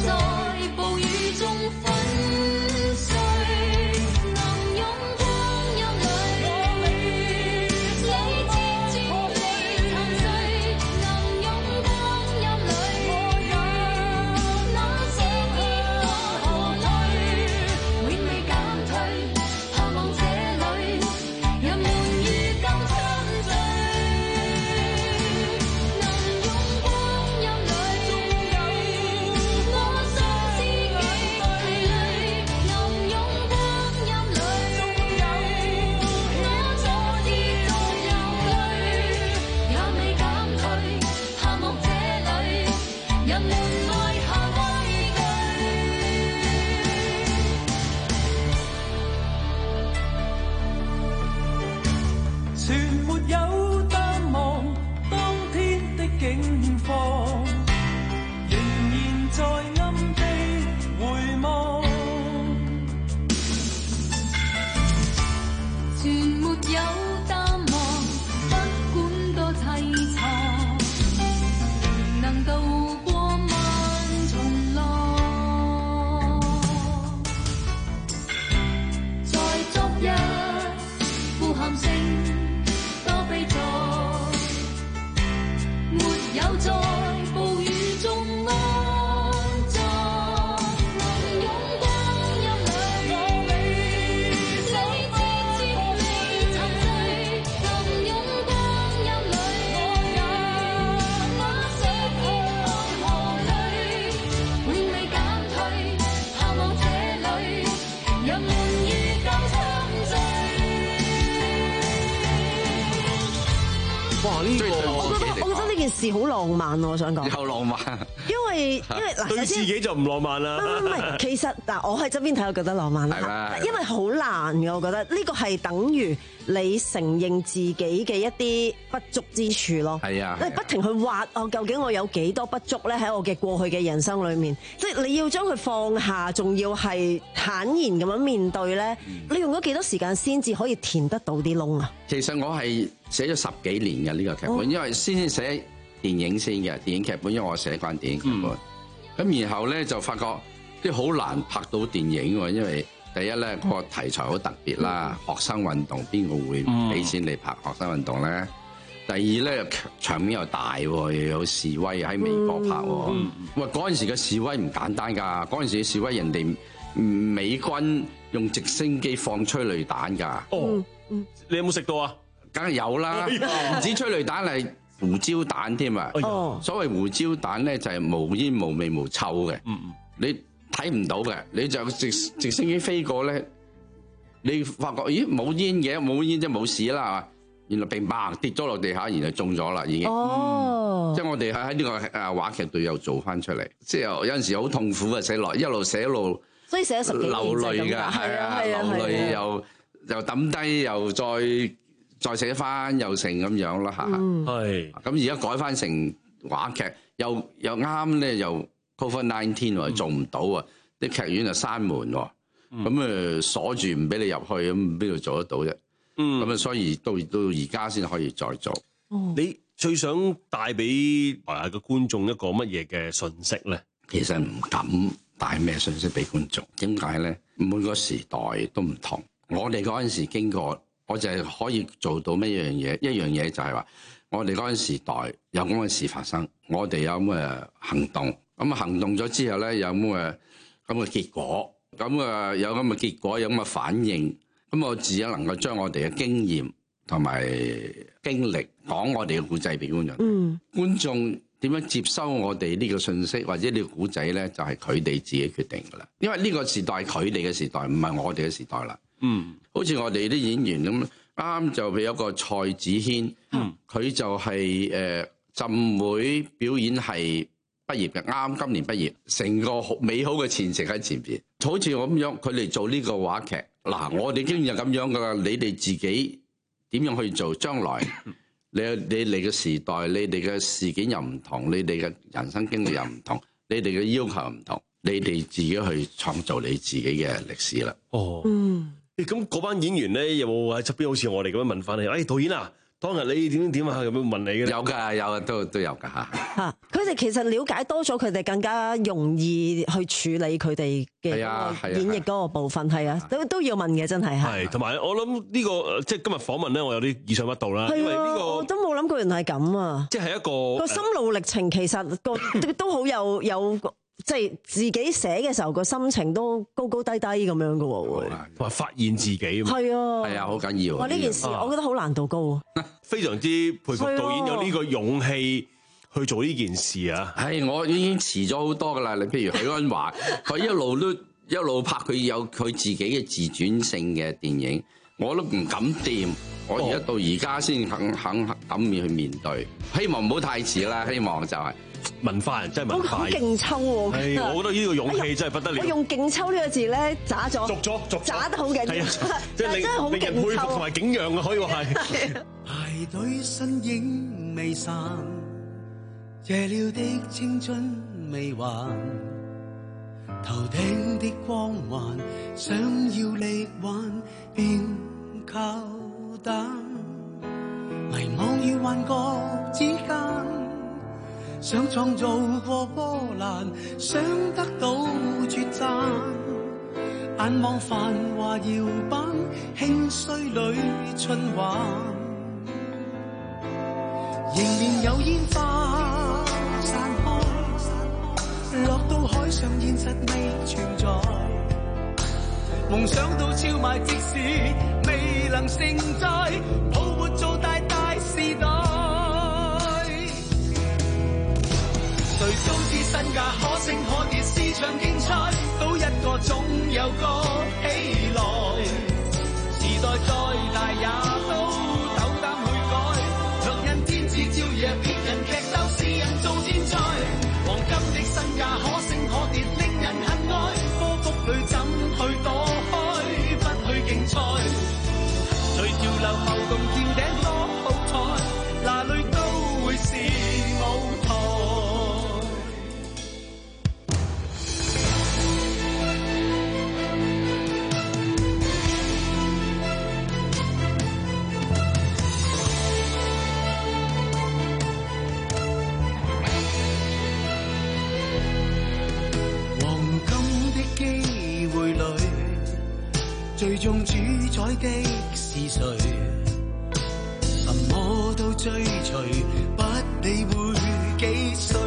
我最信我覺得我覺得呢件事好浪漫喎，我想講。 有浪漫。 因為因為嗱， 對自己就唔浪漫啦。 唔唔係，其實嗱，我喺側邊睇，我覺得浪漫啦。因為好難嘅，我覺得呢個係等於你承認自己嘅一啲不足之處咯。 係啊， 你不停去挖我究竟我有幾多不足咧？喺我嘅過去嘅人生裏面，即係你要將佢放下，仲要係坦然咁樣面對咧。你用咗幾多時間先至可以填得到啲窿啊？ 其實我係寫咗十幾年嘅呢個劇本，因為先先寫電影先嘅電影劇本，因為我寫慣電影劇本。咁、嗯、然後咧就發覺啲好難拍到電影喎，因為第一咧個題材好特別啦，學生運動邊個會俾錢你拍學生運動咧？第二咧場面又大，又有示威喺美國拍。喂，嗰陣時嘅示威唔簡單㗎，嗰陣時嘅示威人哋美軍用直升機放催淚彈㗎。 哦，你有冇食到啊？ 梗係有啦，唔止催淚彈係胡椒彈添啊！哦，所謂胡椒彈咧就係無煙無味無臭嘅，嗯嗯，你睇唔到嘅，你就直直升機飛過咧，你發覺咦冇煙嘅，冇煙即係冇事啦，原來並砰跌咗落地下，然後中咗啦已經。哦，即係我哋喺喺呢個誒話劇度又做翻出嚟，即係有陣時好痛苦嘅寫落，一路寫一路， 所以寫咗十幾年流淚㗎，係啊，流淚又又抌低又再。再寫翻又成咁樣啦嚇，係咁而家改翻成話劇，又又啱咧，又 Covid nineteen 喎，做唔到啊！啲劇院就閂門喎，咁誒鎖住唔俾你入去，咁邊度做得到啫？咁啊，所以到到而家先可以再做。 你最想帶俾台下嘅觀眾一個乜嘢嘅信息咧？ 其實唔敢帶咩信息俾觀眾，點解咧？每個時代都唔同，我哋嗰陣時經過。我就係可以做到咩樣嘢？一樣嘢就係話，我哋嗰陣時代有咁嘅事發生，我哋有咁嘅行動，咁啊行動咗之後咧，有咁嘅咁嘅結果，咁啊有咁嘅結果，有咁嘅反應，咁我自己能夠將我哋嘅經驗同埋經歷講我哋嘅故仔俾觀眾。嗯，觀眾點樣接收我哋呢個信息或者呢個故仔咧，就係佢哋自己決定噶啦。因為呢個時代係佢哋嘅時代，唔係我哋嘅時代啦。嗯，好似我哋啲演員咁，啱啱就有個蔡子軒，佢、嗯、就係、是、誒浸會表演系畢業嘅，啱今年畢業，成個好美好嘅前程喺前邊。好似我咁樣，佢哋做呢個話劇，嗱，我哋經驗就咁樣噶啦。你哋自己點樣去做？將來你你哋嘅時代，你哋嘅事件又唔同，你哋嘅人生經歷又唔同，你哋嘅要求唔同，你哋自己去創造你自己嘅歷史啦。 哦，嗯。咁嗰班演員咧，有冇喺側邊好似我哋咁樣問翻你？誒、哎，導演啊，當日你點點點啊？咁樣問你嘅？ 有㗎，有啊，都都有㗎嚇。 嚇，佢哋其實了解多咗，佢哋更加容易去處理佢哋嘅演繹嗰個部分，係啊，都都要問嘅，真係嚇。係， 同埋我諗呢、呢個即係今日訪問咧，我有啲意想不到啦。因為呢、呢個我都冇諗過原來係咁啊！ 即係一個個心路歷程，其實個都都好有有。即係自己寫嘅時候個心情都高高低低咁樣嘅喎，會同埋發現自己。 係啊， 係啊，好緊要。 哇！呢件事我覺得好難度高， 非常之佩服導演有呢個勇氣去做呢件事啊！ 係我已經遲咗好多噶啦。你譬如許鞍華，佢一路都一路拍，佢有佢自己嘅自傳性嘅電影，我都唔敢掂。我而家到而家先肯肯敢面去面對，希望唔好太遲啦。希望就係、是。 文化人真係文化人， 好勁抽喎！ 係，我覺得呢個勇氣真係不得了。 我用勁抽呢個字咧，渣咗， 俗咗，俗渣得好緊要， 即係真係好勁抽，佩服同埋景仰啊，可以話係。 排隊身影未散，謝了的青春未還，頭頂的光環，想要力挽便靠膽，迷惘與幻覺之間。想創造過波瀾，想得到絕讚，眼望繁華搖擺，興衰裏循環，仍然有煙花散開，落到海上現實未存在，夢想到超賣，即使未能承載，抱活做大大時代。誰早知身價可升可跌，市場競賽，到一個總有個起來。時代再大也都斗膽去改，若因天賜中主宰的是誰？什麼都追隨，不理會幾歲。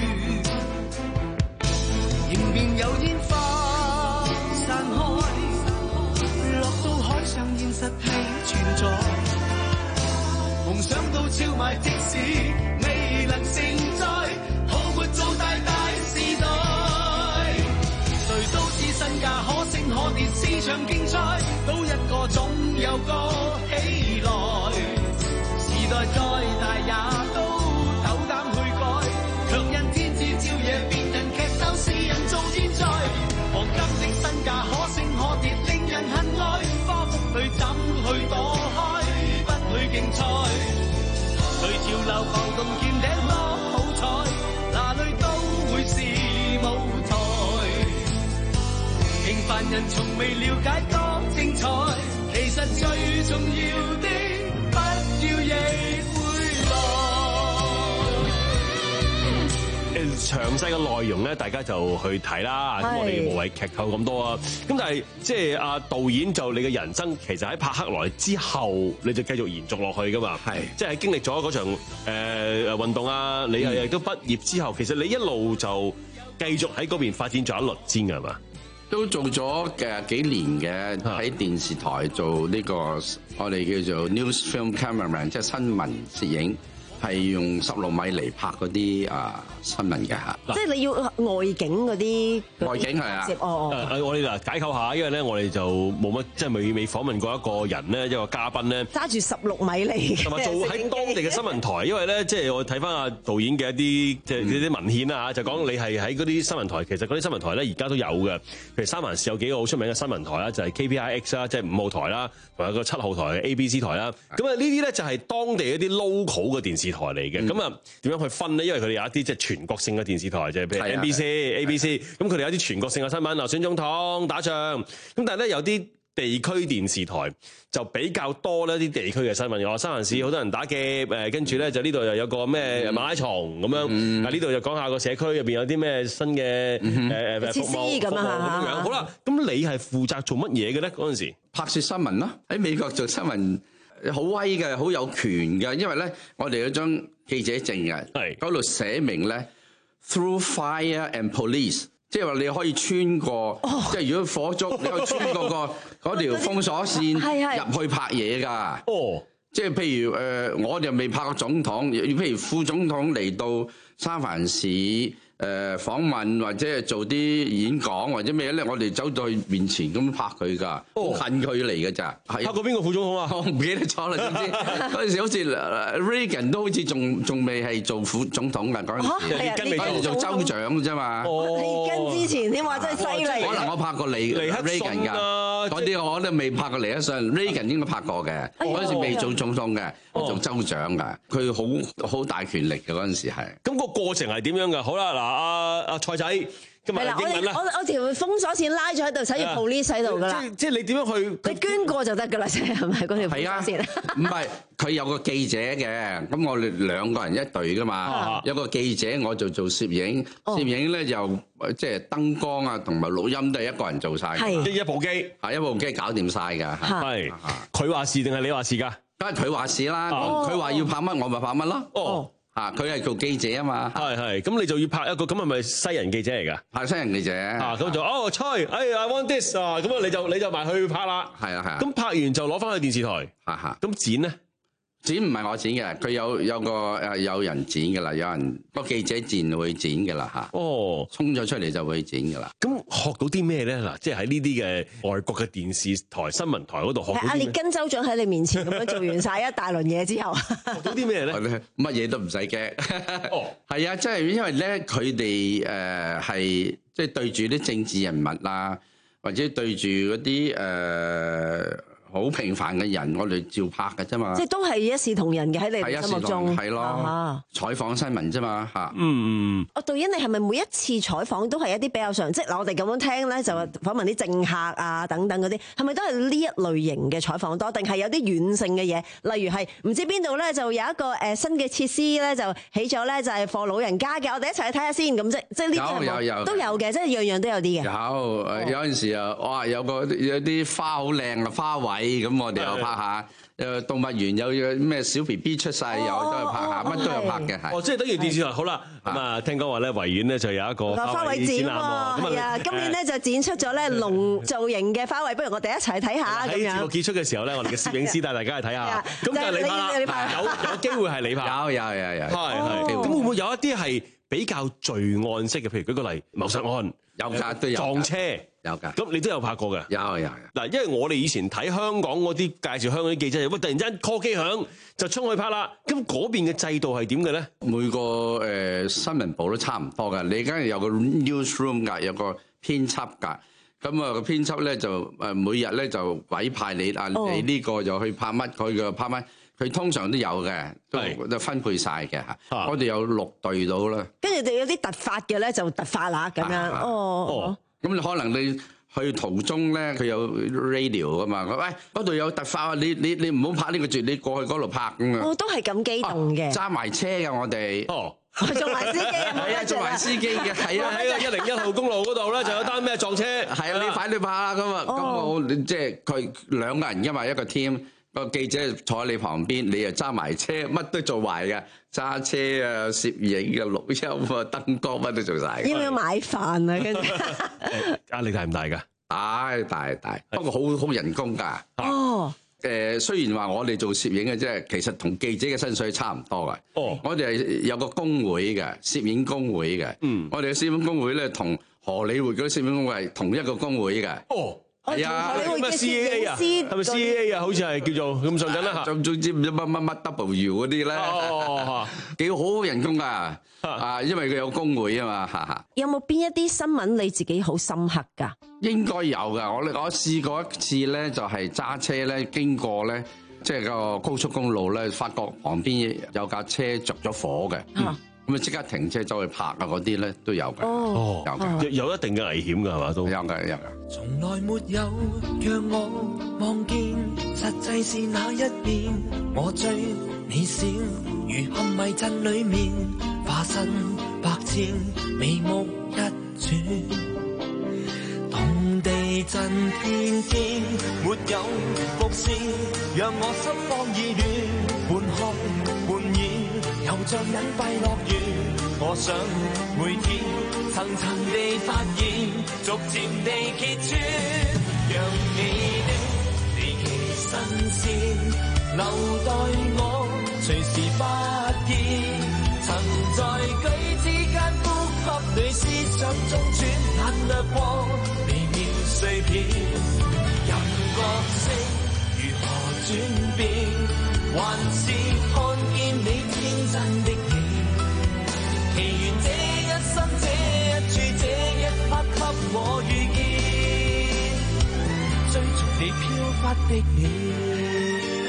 迎面有煙花散開，落到海上現實係存在。夢想都超賣，即使未能承載，好活做大大時代。誰都知身價可升可跌，市場競賽，賭一個總有個起來。時代再大也都斗膽去改，卻因天資朝野，別人劇透，是人做現在。黃金的身價可升可跌，令人恨愛，花福裏怎去躲開？不去競賽，隨潮流浮動見頂多好彩，哪裏都會是舞台。平凡人從未了解多精彩，其實最重要的不要逆回來。 誒詳細嘅內容咧，大家就去睇啦。咁我哋無謂劇透咁多啊。咁但係即係阿導演就你嘅人生，其實喺柏克萊之後，你就繼續延續落去噶嘛。係即係經歷咗嗰場誒誒運動啊，你係亦都畢業之後，其實你一路就繼續喺嗰邊發展咗一輪先㗎係嘛？ 都做咗嘅幾年嘅，喺電視台做呢個我哋叫做 news film cameraman， 即係新聞攝影，係用十六米嚟拍嗰啲啊新聞嘅嚇。 即係你要外景嗰啲外景係啊。 哦誒我哋嗱解構下，因為咧我哋就冇乜即係未未訪問過一個人咧，一個嘉賓咧揸住十六米嚟嘅， 同埋做喺當地嘅新聞台。因為咧即係我睇翻阿導演嘅一啲即係啲文獻啊，就講你係喺嗰啲新聞台，其實嗰啲新聞台咧而家都有嘅。譬如三藩市有幾個好出名嘅新聞台啦，就係 K P I X 啦，即係五號台啦，同埋有個七號台 A B C 台啦。咁啊呢啲咧就係當地一啲 local 嘅電視台嚟嘅。咁啊點樣去分咧？因為佢哋有一啲即係全國性嘅電視台，即係譬如 N B C、A B C。咁佢哋有啲全國性嘅新聞，啊選總統、打仗。咁但係咧有啲地區電視台就比較多呢啲地區嘅新聞。我三藩市好多人打劫，誒跟住咧就呢度又有個咩馬拉松咁樣。啊呢度就講下個社區入邊有啲咩新嘅誒誒服務咁樣。好啦，咁你係負責做乜嘢嘅咧？嗰陣時拍攝新聞咯，喺美國做新聞好威嘅，好有權嘅，因為咧我哋有張記者證嘅，嗰度寫明咧 through fire and police。即係話你可以穿過，哦、即係如果火燭，你可以穿過個嗰條封鎖線入去拍嘢㗎。哦，即係譬如誒、呃，我哋未拍過總統，譬如副總統嚟到三藩市誒、呃、訪問或者係做啲演講或者咩咧，我哋走到去面前咁拍佢㗎，好、哦、近距離㗎咋。 拍過邊個副總統啊？ 我唔記得咗啦，總之嗰陣時好似 Reagan 都好似仲仲未係做副總統㗎嗰陣時，跟住做州長啫嘛。 利根之前添話真係犀利。 可能我拍過尼尼克遜㗎，嗰啲我都未拍過尼克遜。Reagan 應該拍過嘅，嗰陣時未做總統嘅，做州長㗎。佢好好大權力嘅嗰陣時係。 咁個過程係點樣㗎？好啦，嗱阿阿蔡仔。 係啦，我我我條封鎖線拉咗喺度，寫住 police 喺度噶啦。 即即係你點樣去？ 你捐過就得噶啦，即係係咪嗰條封鎖線？ 唔係，佢有個記者嘅，咁我哋兩個人一隊噶嘛。有個記者我就做攝影，攝影咧就即係燈光啊同埋錄音都係一個人做晒。 即係一部機， 係一部機搞掂晒㗎。係， 佢話事定係你話事㗎？ 梗係佢話事啦，佢話要拍乜我咪拍乜咯。哦。啊！佢係做記者啊嘛， 係係，咁你就要拍一個，咁係咪西人記者嚟㗎？ 拍西人記者啊，咁就哦，蔡，哎，I want this 啊，咁啊，你就你就埋去拍啦。 係啊係啊。 咁拍完就攞翻去電視台。嚇嚇。咁剪咧？ 剪唔係我剪嘅，佢有有個誒有人剪㗎啦，有人個記者剪會剪㗎啦嚇。哦，衝咗出嚟就會剪㗎啦。 咁學到啲咩咧？嗱，即係喺呢啲嘅外國嘅電視台、新聞台嗰度學到啲咩？ 阿列根州長喺你面前咁樣做完晒一大輪嘢之後， 學到啲咩咧？ 乜嘢都唔使驚。哦，係啊，即係因為咧，佢哋誒係即係對住啲政治人物啦，或者對住嗰啲誒。 好平凡嘅人，我哋照拍嘅啫嘛。 即係都係一視同仁嘅喺你哋心目中， 係咯，採訪新聞啫嘛嚇。嗯嗯。哦，導演，你係咪每一次採訪都係一啲比較上，即係嗱我哋咁樣聽咧，就訪問啲政客啊等等嗰啲，係咪都係呢一類型嘅採訪多，定係有啲軟性嘅嘢？例如係唔知邊度咧就有一個誒新嘅設施咧就起咗咧就係放老人家嘅，我哋一齊去睇下先咁即即係呢啲有有有都有嘅，即係樣樣都有啲嘅。 有誒有陣時啊，哇有個有啲花好靚嘅花位，咁我哋又拍下。誒動物園有咩小 B B 出世，又都去拍下，乜都有拍嘅係。 哦，即係等於電視台好啦。咁啊，聽講話咧，維園咧就有一個花卉展喎。係啊，今年咧就展出咗咧龍造型嘅花卉，不如我哋一齊睇下咁樣。喺節目結束嘅時候咧，我哋嘅攝影師帶大家去睇下。咁就係你拍啦，有有機會係你拍。 有有有有。 係係。咁會唔會有一啲係比較罪案式嘅？譬如舉個例，謀殺案。 有㗎，都有撞車有㗎， 咁你都有拍過嘅？ 有有嗱，因為我哋以前睇香港嗰啲介紹香港啲記者，喂突然之間 call 機響就衝去拍啦。咁嗰邊嘅制度係點嘅咧？ 每個誒、呃、新聞部都差唔多㗎。你梗係有個 newsroom 㗎，有個編輯㗎。咁啊個編輯咧就誒每日咧就委派你啊，你呢個就去拍乜，佢嘅拍乜。佢通常都有嘅，都都分配晒嘅嚇。我哋有六隊到啦。 跟住就有啲突發嘅咧，就突發啦咁樣。哦。 咁你可能你去途中咧，佢有 radio 噶嘛？佢喂嗰度有突發啊！你你你唔好拍呢個節，你過去嗰度拍咁啊。 哦，都係咁激動嘅。 揸埋車嘅我哋。哦。 做埋司機啊！ 係啊，做埋司機嘅，係啊， 喺個一零一號公路嗰度咧，就有單咩撞車。 係啊，你快啲拍啦咁啊！咁我即係佢兩個人，因為一個 team。個記者坐喺你旁邊，你又揸埋車，乜都做埋嘅，揸車啊、攝影啊、錄音啊、燈光乜都做晒。 要唔要買飯啊？跟住壓力大唔大㗎？ 大大大，不過好好人工㗎。哦。誒，雖然話我哋做攝影嘅啫，其實同記者嘅薪水差唔多嘅。哦。我哋係有個工會嘅，攝影工會嘅。嗯。我哋嘅攝影工會咧，同荷里活嗰啲攝影工會係同一個工會嘅。哦。係啊， 咩 C A A 啊？係咪 C A A 啊？好似係叫做咁上緊啦嚇。 總總之乜乜乜 W 嗰啲咧，哦，幾好人工㗎啊！因為佢有工會啊嘛嚇。 有冇邊一啲新聞你自己好深刻㗎？ 應該有㗎。我我試過一次咧，就係揸車咧經過咧，即係個高速公路咧，發覺旁邊有架車着咗火嘅。嗯咁啊！即刻停車走去拍啊！嗰啲咧都有嘅， 哦，有嘅，有一定嘅危險㗎，係嘛都有嘅，有嘅。 從來沒有讓我望見，實際是那一面。我追你笑，如陷迷陣裡面，化身百千眉目一轉。同地震偏偏沒有伏線，讓我心慌意亂，半哭半演。又像隱蔽樂園，我想每天層層地發現，逐漸地揭穿，讓你的離奇新鮮留待我隨時發現，曾在舉止間呼吸裏思想中轉，眼掠過微妙碎片，人角色如何轉變？還是看見你天真的臉，祈願這一生這一處這一刻給我遇見，追逐你飄忽的臉。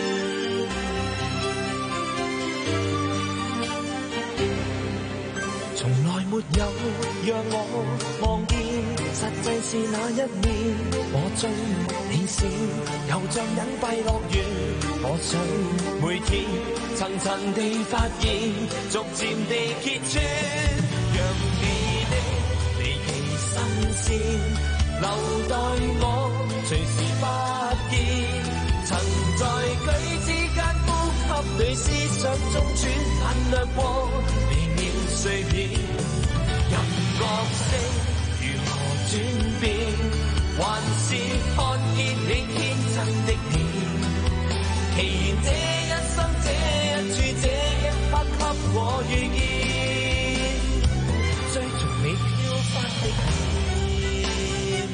從來沒有讓我望見，實際是那一面。我追你笑，又像隱蔽樂園。我想每天層層地發現，逐漸地揭穿，讓你的離奇新鮮留待我隨時發現。曾在舉止間呼吸裏思想中轉，眼掠過微妙碎片，人角色如何轉變？還是看見你天真的臉，祈願這一生這一處這一刻給我遇見，追逐你飄忽的臉。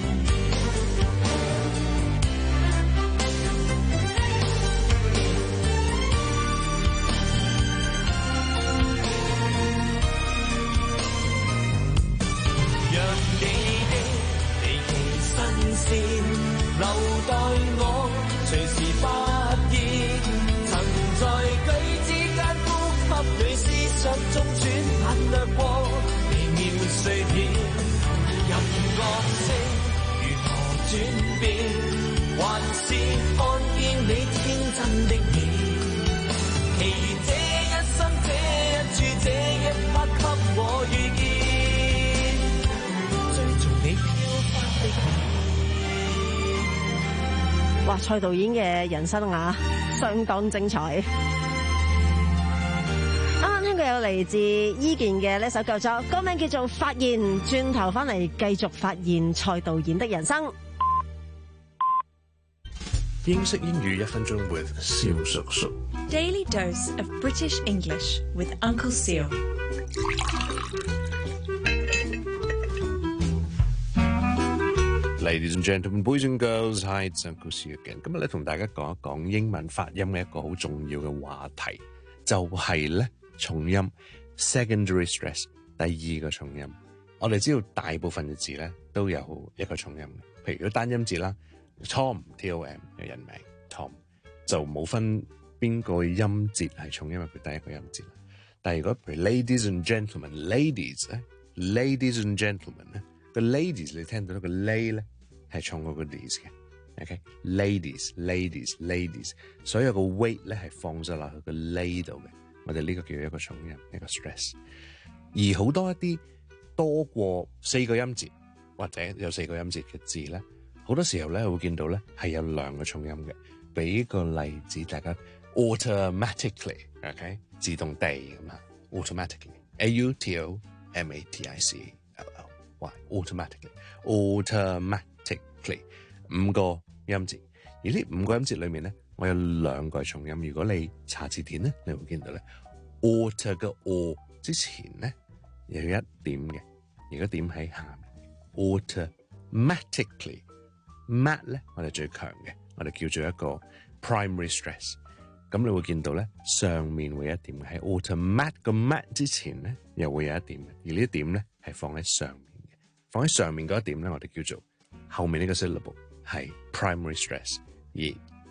讓你的離奇新鮮留待我隨時過，微妙碎片，任角色如何轉變，還是看見你天真的臉。其餘這一生這一處這一刻給我遇見，最從你飄忽的臉。 哇！蔡導演嘅人生啊，相當精彩。啱啱聽過有嚟自伊健嘅呢首舊作，歌名叫做《發現》。轉頭翻嚟繼續發現蔡導演的人生。 英式英語一分鐘 with 蕭叔叔。 Daily dose of British English with Uncle Seal。 Ladies and gentlemen, boys and girls, hi, it's Uncle Seal again。今日咧同大家講一講英文發音嘅一個好重要嘅話題，就係咧重音 secondary stress 第二個重音。我哋知道大部分嘅字咧都有一個重音嘅，譬如如果單音節啦。Tom T O M 嘅人名 Tom 就冇分邊個音節係重音，因為佢第一個音節。但係如果譬如 Ladies and Gentlemen Ladies 咧 Ladies and Gentlemen 咧個 Ladies 你聽到個 lay 咧係重過個 these 嘅 OK Ladies Ladies Ladies 所有個 weight 咧係放咗落去個 lay 度嘅，我哋呢個叫一個重音一個 stress。而好多一啲多過四個音節或者有四個音節嘅字咧，好多時候咧會見到咧係有兩個重音嘅。俾個例子大家 automatically OK 自動地咁啊 automatically A U T O M A T I C L L Y automatically automatically 五個音節，而呢五個音節裏面咧我有兩個係重音。如果你查字典咧你會見到咧 auto 嘅 o 之前咧有一點嘅，而個點喺下面 automatically mat 咧我哋最強嘅，我哋叫做一個 primary stress。咁你會見到咧上面會有一點嘅，喺 automat 個 mat 之前咧又會有一點嘅，而呢一點咧係放喺上面嘅，放喺上面嗰一點咧我哋叫做後面呢個 syllable 係 primary stress， 而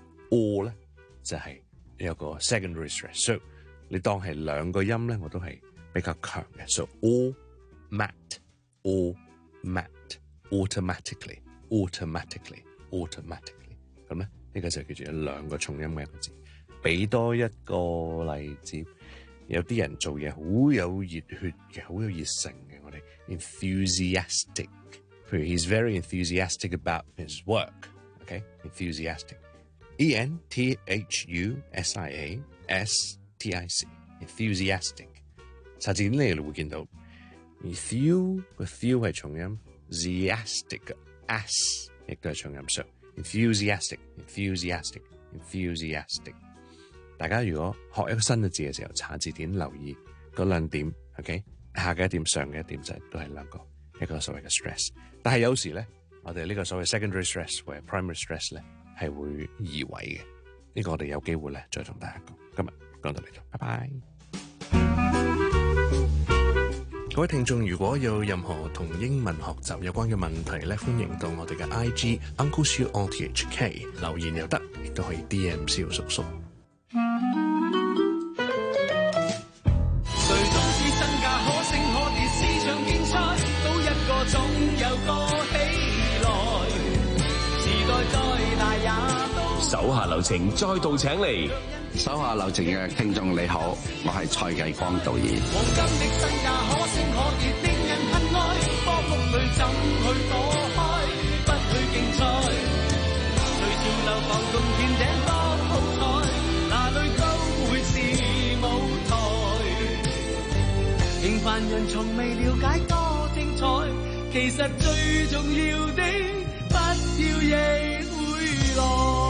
o 咧就係有個 secondary stress。所以你當係兩個音咧我都係比較強嘅，所以 o mat o mat automatically automatically automatically 咁咧呢個就叫做有兩個重音嘅一個字。俾多一個例子，有啲人做嘢好有熱血嘅，好有熱誠嘅，我哋 enthusiastic。譬如 he's very enthusiastic about his work。OK enthusiastic E N T H U S I A S T I C enthusiastic。查字典你會見到 enthu 個 thu 係重音 ，ziastic 嘅 s 亦都係重音。So enthusiastic enthusiastic enthusiastic。大家如果學一個新嘅字嘅時候，查字典留意嗰兩點 ，OK， 下嘅一點、上嘅一點就係都係兩個一個所謂嘅 stress。但係有時咧，我哋呢個所謂 secondary stress 或者 primary stress 咧係會移位嘅。呢、這個我哋有機會咧再同大家講。今日講到呢度，拜拜。各位聽眾，如果有任何同英文學習有關嘅問題咧，歡迎到我哋嘅 I G Uncle Siu O T H K 留言又得，亦都可以 D M 蕭叔叔。 誰都知身價可升可跌，市場競賽到一個總有個起來，時代再大也都。 手下留情，再度請嚟。 手下留情嘅聽眾你好，我係蔡繼光導演。 黃金的身價可升可跌，令人恨愛，波谷裏怎去躲開？不去競賽，隨潮流浮動見頂多好彩。哪裏都會是舞台，平凡人從未了解多精彩，其實最重要的不要逆回來。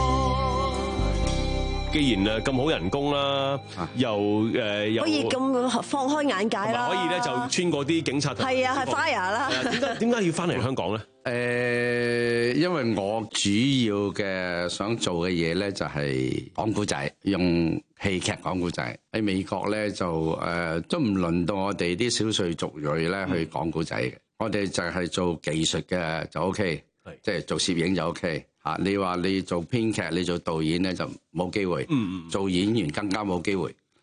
既然誒咁好人工啦，又誒又可以咁放開眼界啦， 可以咧就穿過啲警察。 係啊，係 fire 啦。 點解點解要翻嚟香港咧？ 誒、呃，因為我主要嘅想做嘅嘢咧，就係講古仔，用戲劇講古仔。喺美國咧就誒、呃，都唔輪到我哋啲少數族裔咧去講古仔嘅。我哋就係做技術嘅就 OK， 即係做攝影就 OK。嚇，你話你做編劇、你做導演咧就冇機會，嗯嗯做演員更加冇機會。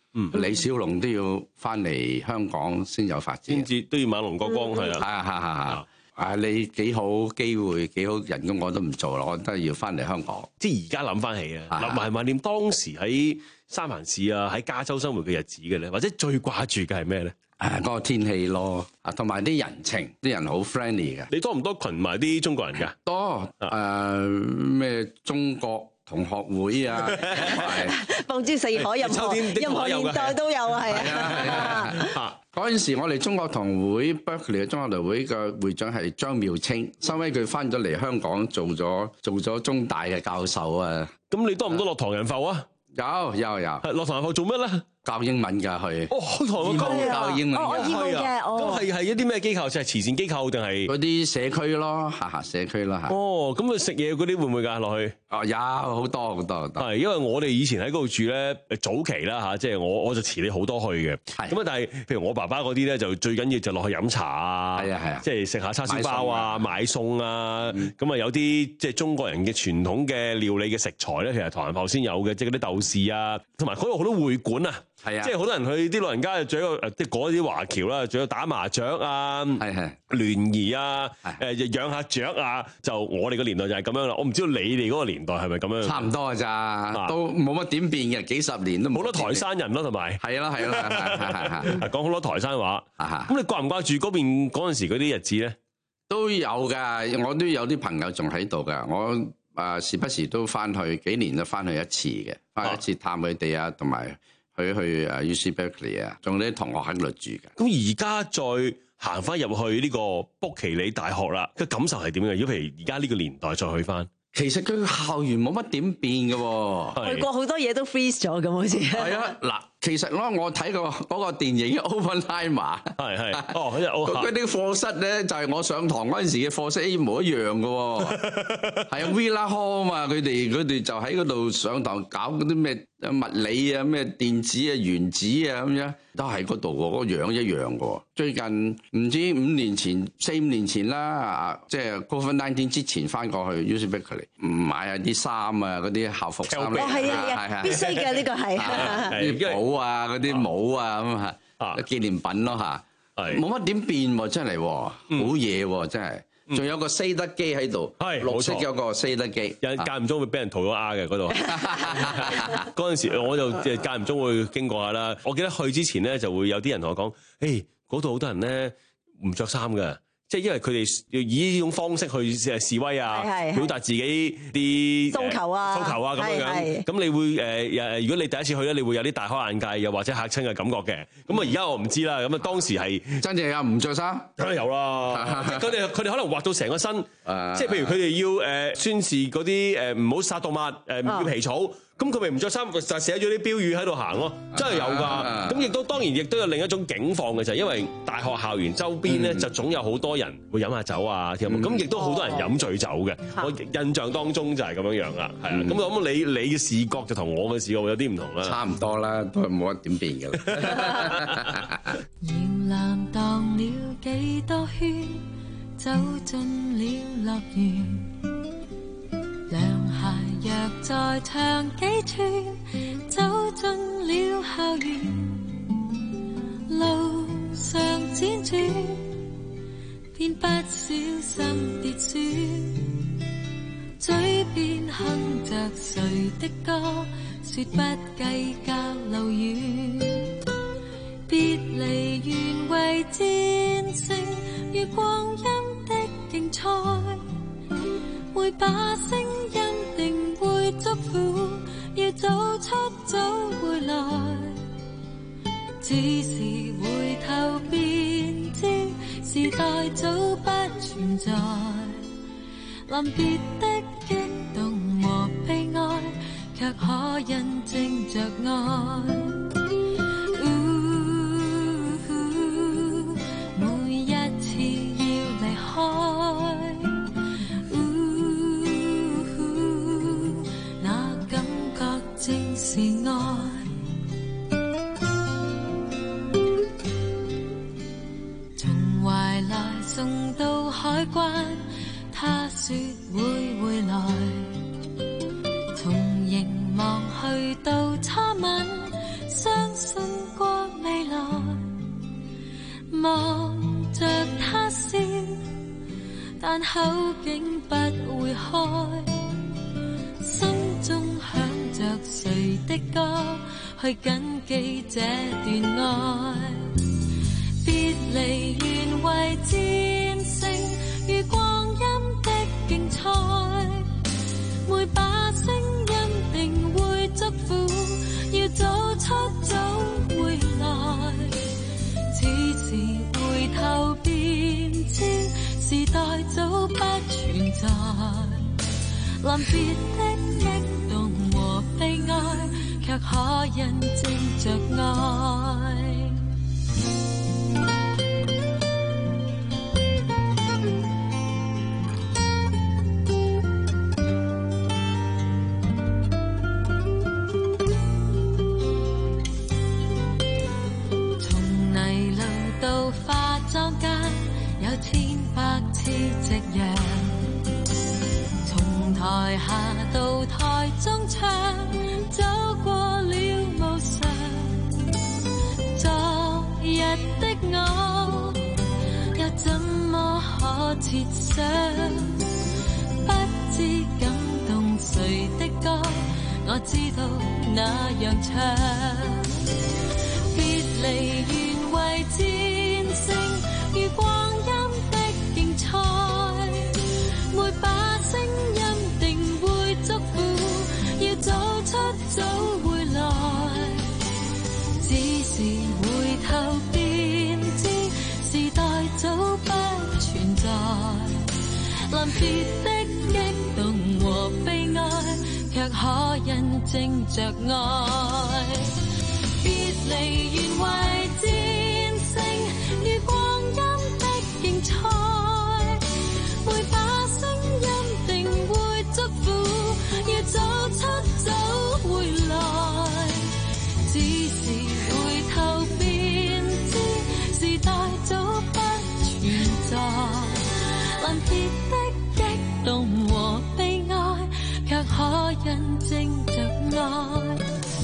嗯，李小龍都要翻嚟香港先有發展， 先至都要猛龍過江係啊！ 啊， 係係係啊！你幾好機會，幾好人工我都唔做啦，我都係要翻嚟香港。 即係而家諗翻起啊，諗埋懷念當時喺三藩市啊，喺加州生活嘅日子嘅咧，或者最掛住嘅係咩咧？ 誒，嗰個天氣咯，啊，同埋啲人情，啲人好 friendly 嘅。 你多唔多群埋啲中國人㗎？ 多誒咩、呃、中國同學會啊， 放諸四海，任何任何年代都有啊，係啊。 啊！嗰陣時我哋中國同會 Berkeley 嘅中學同會嘅會長係張妙清，收尾佢翻咗嚟香港做咗做咗中大嘅教授啊。 咁你多唔多落唐人埠啊？ 有有有。 落唐人埠做乜咧？ 教英文㗎佢。哦， 唐人埠教英文㗎。 係啊。 咁係係一啲咩機構？即係慈善機構定係嗰啲社區咯，嚇嚇社區咯嚇。 哦，咁佢食嘢嗰啲會唔會㗎落去？ 哦，有好多好多好多。 係因為我哋以前喺嗰度住咧，早期啦嚇，即係我我就遲你好多去嘅。係。咁啊，但係譬如我爸爸嗰啲咧，就最緊要就落去飲茶啊。係啊係啊。即係食下叉燒包啊，買餸啊。咁啊有啲即係中國人嘅傳統嘅料理嘅食材咧，其實唐人埠先有嘅，即係嗰啲豆豉啊，同埋嗰度好多會館啊。係啊，即係好多人去啲老人家就喺個即係嗰啲華僑啦，仲有打麻雀啊，係係聯誼啊，誒養下雀啊，就我哋個年代就係咁樣啦。我唔知道你哋嗰個年代係咪咁樣？ 差唔多㗎咋，都冇乜點變嘅，幾十年都冇。 好多台山人咯，同埋係啦係啦係係講好多台山話。咁你掛唔掛住嗰邊嗰陣時嗰啲日子咧？ 都有㗎，我都有啲朋友仲喺度㗎。我誒時不時都翻去，幾年都翻去一次嘅，翻一次探佢哋啊，同埋。去去誒 U C Berkeley 啊，仲有啲同學喺度住嘅。 咁而家再行翻入去呢個卜奇里大學啦，個感受係點嘅？如果譬如而家呢個年代再去翻， 其實佢校園冇乜點變嘅喎。 外國好多嘢都 freeze 咗咁好似。 係啊，嗱，其實咧我睇過嗰個電影 Oppenheimer，係係哦， 嗰啲課室咧就係我上堂嗰陣時嘅課室一模一樣嘅喎。係啊 Villa Hall 啊嘛，佢哋佢哋就喺嗰度上堂搞嗰啲咩物理啊、咩電子啊、原子啊咁樣，都喺嗰度喎，個樣一樣嘅喎。最近唔知五年前、四五年前啦，啊，即係 Covid 十九 之前翻過去 U C Berkeley， 唔買下啲衫啊、嗰啲校服衫嚟， 係啊係啊，必須嘅呢個係。 啲帽啊、嗰啲帽啊咁嚇，紀念品咯嚇，冇乜點變喎，真係好嘢喎，真係。仲有個西德基喺度，綠色有個西德基， 有間唔中會俾人塗咗鴉嘅嗰度。嗰陣時我就即係間唔中會經過下啦。我記得去之前咧就會有啲人同我講：誒嗰度好多人咧唔着衫嘅。即係因為佢哋要以呢種方式去示威啊，表達自己啲訴求啊、 訴求啊咁樣樣。咁你會誒誒，如果你第一次去咧，你會有啲大開眼界，又或者嚇親嘅感覺嘅。咁啊，而家我唔知啦。咁啊，當時係真正有唔着衫， 梗係有啦。佢哋佢哋可能畫到成個身，即係譬如佢哋要誒宣示嗰啲誒唔好殺動物，誒唔要皮草。咁佢咪唔着衫，就寫咗啲標語喺度行咯，真係有㗎。咁亦都當然亦都有另一種境況嘅，就係因為大學校園周邊咧，就總有好多人會飲下酒啊，咁亦都好多人飲醉酒嘅。我印象當中就係咁樣樣啦，係啊。咁咁你你嘅視覺就同我嘅視覺有啲唔同啦。 差唔多啦，都係冇乜點變㗎啦。 搖籃蕩了幾多圈，走進了樂園。涼鞋若再長幾寸，走進了校園，路上輾轉，便不小心跌損，嘴邊哼着誰的歌，說不計較路遠，別離原為戰勝與光陰的競賽。每把聲音定會祝福，要走出早回來。只是回頭便知，時代早不存在。臨別的激動和悲哀，卻可印證着愛。每一次要離開，正是愛，從懷來送到海關，他說會回來。從凝望去到初吻，相信望着他笑，但口竟不會開，心中響着誰的歌，去緊記這段愛。別離原為戰勝，如光陰的競賽，每把聲音定會祝福，要走出早回來。此時回頭便知，時代早不存在。臨別的激動和悲哀，卻可印證着愛。夕陽從台下到台中唱，走過了無常。昨日的我，又怎麼可設想？不知感動誰的歌，我知道那樣唱。別離原為戰勝，如光陰的競賽，每把聲音定會祝福，要走出早回來。只是回頭便知，時代早不存在。臨別的激動和悲哀，卻可印證着愛。別離原為戰勝，如光陰的競賽，每把聲音定會祝福，要走出早回來。只是回頭便知，時代早不存在。臨別的激動和悲哀，卻可印證着愛。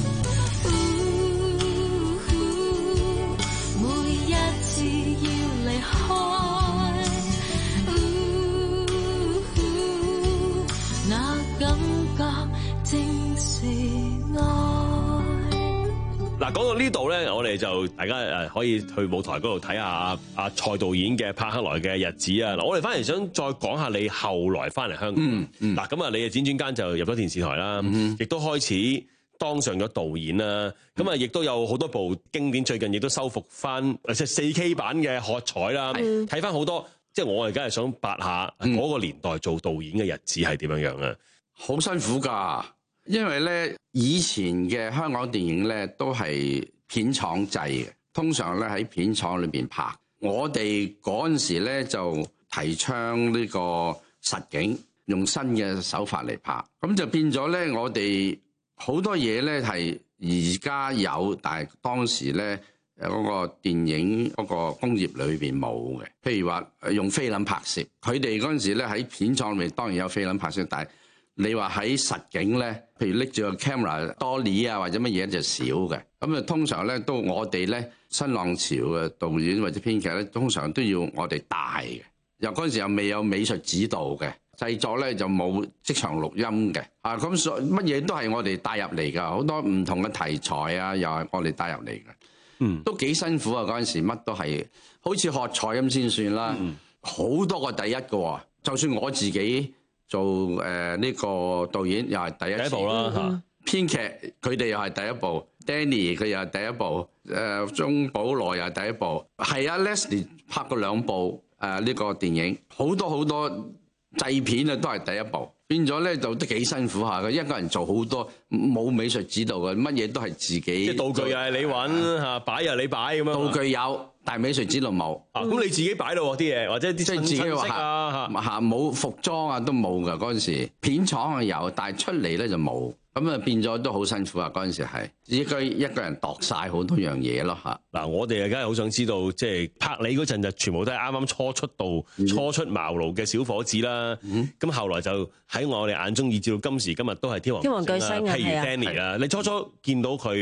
嗱，講到呢度咧，我哋就大家誒可以去舞台嗰度睇下阿阿蔡導演嘅柏克萊嘅日子啊！嗱，我哋翻嚟想再講下你後來翻嚟香港。嗱、嗯，咁、嗯、啊，你嘅輾轉間就入咗電視台啦，亦、嗯、都開始當上咗導演啦。咁啊，亦都有好多部經典，最近亦都修復翻即係四 K 版嘅《喝彩》啦。睇翻好多，即係我而家係想八下嗰個年代做導演嘅日子係點樣樣啊？ 好、嗯、辛苦㗎。因為咧，以前嘅香港電影咧都係片廠製嘅，通常咧喺片廠裏邊拍。我哋嗰陣時咧就提倡呢個實景，用新嘅手法嚟拍，咁就變咗咧，我哋好多嘢咧係而家有，但係當時咧誒嗰個電影嗰個工業裏邊冇嘅。譬如話用菲林拍攝，佢哋嗰陣時咧喺片廠裏面當然有菲林拍攝，但係你話喺實景咧，譬如拎住個 camera dolly 啊或者乜嘢就少嘅，咁啊通常咧都我哋咧新浪潮嘅導演或者編劇咧，通常都要我哋帶嘅。又嗰陣時又未有美術指導嘅，製作咧就冇即場錄音嘅，啊咁所乜嘢都係我哋帶入嚟㗎，好多唔同嘅題材啊，又係我哋帶入嚟嘅，嗯，都幾辛苦啊！嗰陣時乜都係好似喝彩咁先算啦，好、嗯、多個第一個，就算我自己。做誒呢、呃這個導演又係第一次，第一部啦嚇、嗯。編劇佢哋又係第一部 ，Danny 佢又係第一部，誒、呃、鍾保羅又係第一部，係啊 Leslie 拍過兩部誒呢、呃這個電影，好多好多製片啊都係第一部，變咗咧就都幾辛苦下嘅，一個人做好多冇美術指導嘅，乜嘢都係自己。即係道具又係你揾嚇，擺又係你擺咁樣。道具有。但係美術指導冇，咁、嗯啊、你自己擺到啲嘢，或者啲即係自己話啊嚇冇服裝啊都冇㗎嗰陣時，片廠係有，但係出嚟咧就冇，咁啊變咗都好辛苦啊嗰陣時係，應該一個人度晒好多樣嘢咯嚇。嗱，我哋啊梗係好想知道，即係拍你嗰陣就全部都係啱啱初出道、嗯、初出茅廬嘅小伙子啦。咁、嗯、後來就喺我哋眼中，以至到今時今日都係天王天王巨星，譬如 Danny 啦。你初初見到佢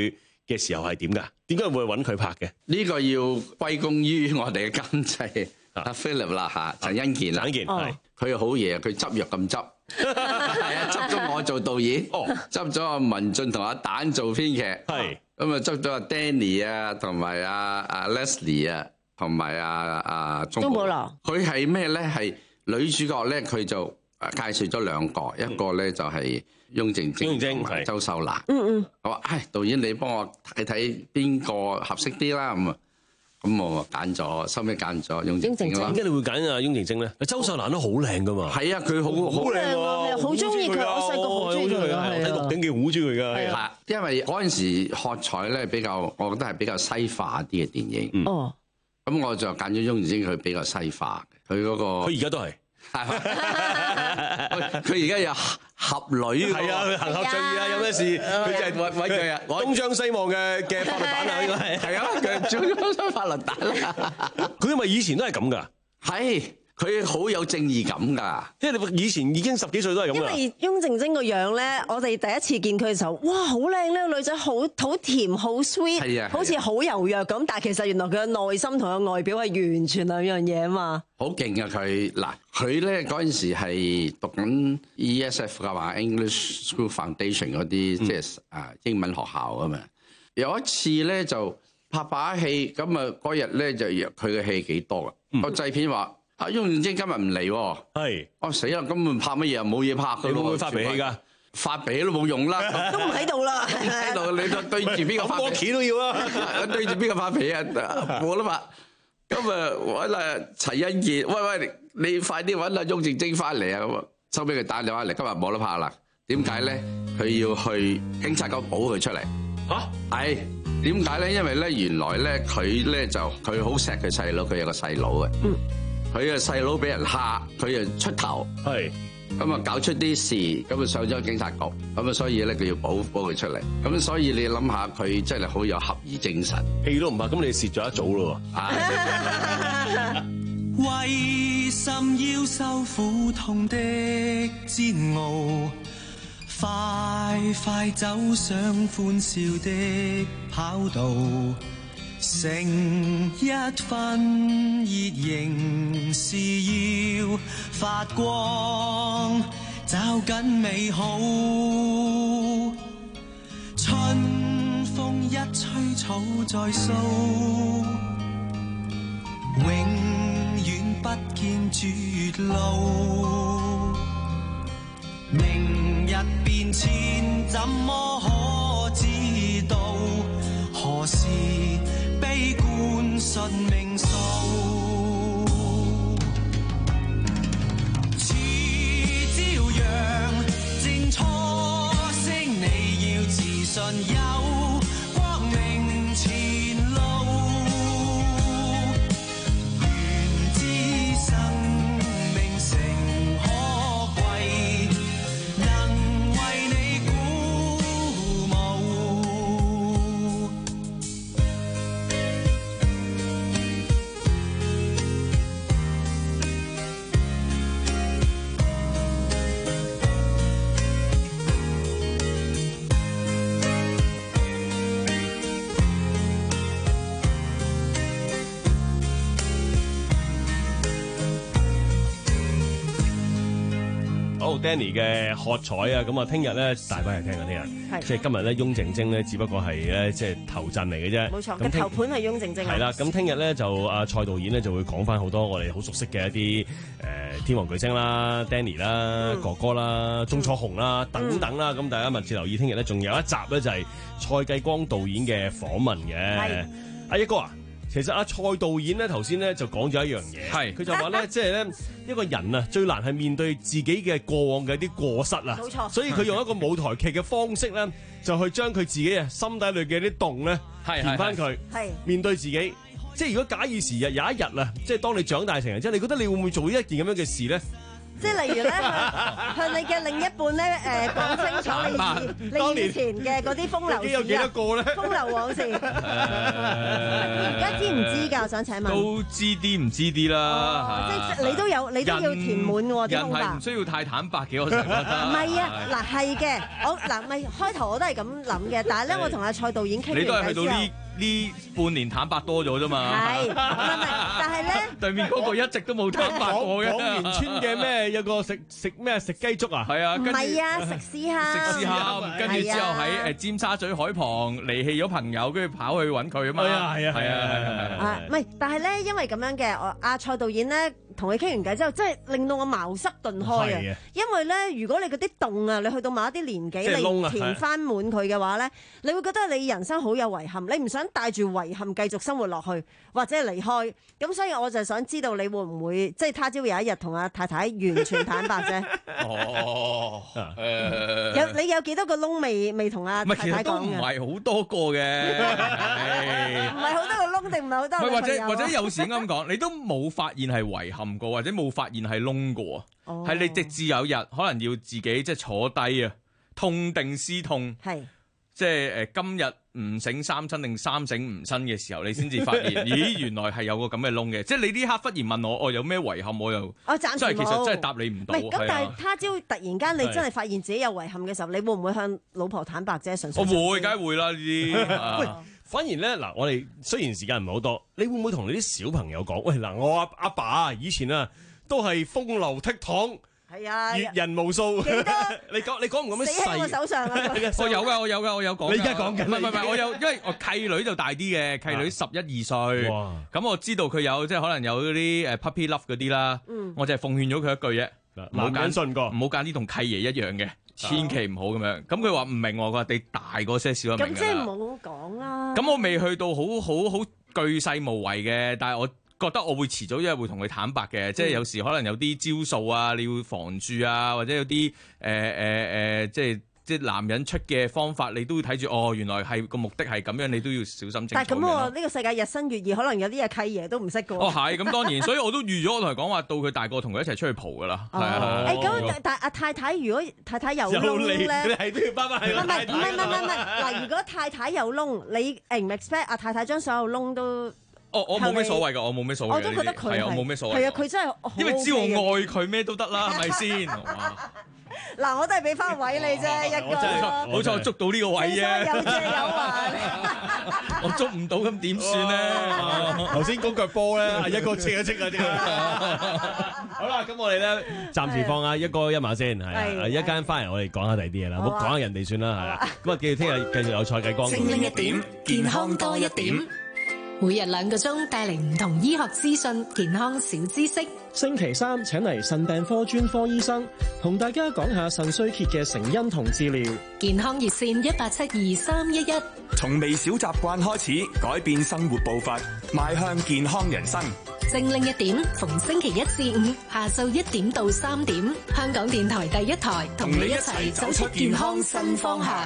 嘅時候係點㗎？點解會揾佢拍嘅？ 呢個要歸功於我哋嘅監製阿 Philip 啦嚇，陳欣健啦， 陳欣健係佢好嘢，佢執藥咁執，係啊，執咗我做導演，哦，執咗阿文俊同阿蛋做編劇，係咁啊，執咗阿 Danny 啊，同埋阿阿 Leslie 啊，同埋阿阿鐘寶羅，佢係咩咧？係女主角咧，佢就介紹咗兩個，一個咧就係翁靜晶同埋周秀娜。嗯嗯，我話唉，導演你幫我睇睇邊個合適啲啦咁啊。咁我揀咗，收尾揀咗翁靜晶啦。 點解你會揀阿翁靜晶咧？周秀娜都好靚噶嘛。係啊，佢好好靚喎， 好中意佢，我細個好中意佢啊。 睇《鹿鼎記》好中意佢噶。係啊，因為嗰陣時喝彩咧比較，我覺得係比較西化啲嘅電影。哦。咁我就揀咗翁靜晶，佢比較西化嘅，佢嗰個。佢而家都係。 佢而家有俠女， 係啊，佢行俠仗義啊，有咩事佢就係揾揾佢啊，東張西望嘅嘅法律蛋啊，應該係係啊，佢中張法律蛋啦。佢係咪以前都係咁㗎？ 係。佢好有正義感㗎， 即係你以前已經十幾歲都係咁因為翁靜晶個樣咧，我哋第一次見佢嘅時候，哇，好靚呢個女仔，好好甜，好 sweet，好似好柔弱咁，但係其實原來佢嘅內心同佢外表係完全兩樣嘢啊嘛。 好勁啊佢嗱，佢咧嗰陣時係讀緊 E S F 㗎嘛 ，English School Foundation 嗰啲，即係啊英文學校啊嘛。有一次咧就拍把戲，咁啊嗰日咧就佢嘅戲幾多㗎，個製片話。啊，翁靜晶今日唔嚟喎，係，我死啦！根本拍乜嘢啊？冇嘢拍佢。 你會唔會發脾氣㗎？ 發脾氣都冇用啦， 都唔喺度啦， 喺度你對對住邊個發脾氣？ 都要啦， 對住邊個發脾氣啊？冇得發。咁啊揾阿陳欣健，喂喂，你快啲揾阿翁靜晶翻嚟啊！咁啊，收俾佢打電話嚟，今日冇得拍啦。點解咧？佢要去警察局補佢出嚟。嚇？係點解咧？因為咧，原來咧，佢咧就佢好錫佢細佬，佢有個細佬嘅。嗯。佢嘅細佬俾人蝦，佢就出頭，係咁啊搞出啲事，咁啊上咗警察局，咁啊所以咧佢要保保佢出嚟，咁所以你諗下佢真係好有俠義精神， 戲都唔怕，咁你蝕咗一組咯喎。 為甚要受苦痛的煎熬？快快走上歡笑的跑道。成一分熱仍是要發光，找緊美好。春風一吹草再蘇，永遠不見絕路。明日變遷怎麼可知道？何時悲觀信命數？似朝陽正初升，你要自信有光明前路。願知生命誠可貴，能為你鼓舞。 好 Danny 嘅喝彩啊！咁啊，聽日咧大把人聽啊，聽日即係今日咧，翁靜晶咧，只不過係咧即係頭陣嚟嘅啫。 冇錯，嘅頭盤係翁靜晶。 係啦，咁聽日咧就阿蔡導演咧就會講翻好多我哋好熟悉嘅一啲誒、呃、天王巨星啦、Danny 啦、嗯、哥哥啦、鐘楚紅啦等等啦。咁、嗯、大家密切留意，聽日咧仲有一集咧就係蔡繼光導演嘅訪問嘅。阿一哥啊！其實阿蔡導演咧頭先咧就講咗一樣嘢，係佢就話咧，即係咧一個人啊最難係面對自己嘅過往嘅一啲過失啊，冇錯，所以佢用一個舞台劇嘅方式咧，就去將佢自己啊心底裏嘅啲洞咧填翻佢，係面對自己。即係如果假以時日有一日啊，即係當你長大成人之後，你覺得你會唔會做呢一件咁樣嘅事咧？ 即係例如咧，向向你嘅另一半咧誒講清楚你以你以前嘅嗰啲風流事啊， 有幾多個咧？ 風流往事。而家知唔知㗎？我想請問。 都知啲唔知啲啦。 即係你都有，你都要填滿喎。 人係唔需要太坦白嘅，我成日覺得。 唔係啊，嗱係嘅，我嗱咪開頭我都係咁諗嘅，但係咧我同阿蔡導演傾完偈之後， 你都係去到呢呢半年坦白多咗啫嘛。 係，唔係唔係，但係咧對面嗰個一直都冇坦白過嘅。 廣源村嘅咩有個食食咩食雞粥啊？係啊， 唔係啊，食絲蝦。 食絲蝦，跟住之後喺誒尖沙咀海旁離棄咗朋友，跟住跑去揾佢啊嘛。係啊係啊係啊係啊。 啊，唔係，但係咧，因為咁樣嘅，我阿蔡導演咧同佢傾完偈之後，真係令到我茅塞頓開啊！因為咧，如果你嗰啲洞啊，你去到某一啲年紀，你填翻滿佢嘅話咧，你會覺得你人生好有遺憾，你唔想帶住遺憾繼續生活落去，或者離開。咁所以我就想知道你會唔會即係他朝有一日同阿太太完全坦白啫？ 哦，誒， 有你有幾多個窿未未同阿太太講嘅？ 其實都唔係好多個嘅， 唔係好多個窿定唔係好多個？ 或者或者有時咁講，你都冇發現係遺憾過，或者冇發現係窿過，係、哦、你直至有日可能要自己即係坐低啊，痛定思痛， 係即係誒今日唔醒三親定三醒唔身嘅時候，你先至發現，咦原來係有個咁嘅窿嘅，即係你呢刻忽然問我，我有咩遺憾，我又我暫時即係其實真係答你唔到。 咁，但係他朝突然間你真係發現自己有遺憾嘅時候，你會唔會向老婆坦白啫？純粹我會，梗係會啦呢啲。 喂，反而咧嗱，我哋雖然時間唔係好多，你會唔會同你啲小朋友講？喂嗱，我阿阿爸啊，以前啊都係風流倜儻。 係啊， 閱人無數。 幾多？ 你講你講唔咁樣細。 死喺我手上啊！ 我有噶，我有噶，我有講。 你而家講緊？ 唔係唔係，我有，因為我契女就大啲嘅，契女十一二歲。哇！咁我知道佢有即係可能有嗰啲誒 puppy love 嗰啲啦。嗯。我就係奉勸咗佢一句啫，唔好揀信過，唔好揀啲同契爺一樣嘅，千祈唔好咁樣。咁佢話唔明喎，佢話你大個些少就明㗎啦。咁即係唔好講啦。 咁我未去到好好好巨細無遺嘅，但係我覺得我會遲早一日會同佢坦白嘅，即係有時可能有啲招數啊，你要防住啊，或者有啲誒誒誒，即係即係男人出嘅方法，你都要睇住。哦，原來係個目的係咁樣，你都要小心清楚。 但係咁喎，呢個世界日新月異，可能有啲嘢契爺都唔識嘅。 哦，係咁當然，所以我都預咗我同佢講話，到佢大個同佢一齊出去蒲㗎啦。係啊。 誒咁，但阿太太如果太太有窿咧， 你係都要翻返去。 唔係唔係唔係唔係嗱，如果太太有窿，你 expect 阿太太將所有窿都？ 哦，我冇咩所謂㗎，我冇咩所謂。 我都覺得佢係， 我冇咩所謂。 係啊，佢真係因為只要我愛佢咩都得啦，係咪先？ 嗱，我都係俾翻個位你啫，一個。 好彩我捉到呢個位啫。 有借有還。 我捉唔到咁點算咧？ 頭先嗰腳波咧，一個切一切啊！即係。好啦，咁我哋咧暫時放下一哥一馬先，係啊，一間翻嚟我哋講下第二啲嘢啦，唔好講下人哋算啦，係啦。咁啊，記住聽日繼續有蔡繼光。 精靈一點，健康多一點。每日兩個鐘帶嚟唔同醫學資訊、健康小知識。 星期三請嚟腎病科專科醫生，同大家講下腎衰竭嘅成因同治療。 健康熱線一八七二三一一。 從微小習慣開始，改變生活步伐，邁向健康人生。 精靈一點，逢星期一至五下晝一點到三點，香港電台第一台同你一齊走出健康新方向。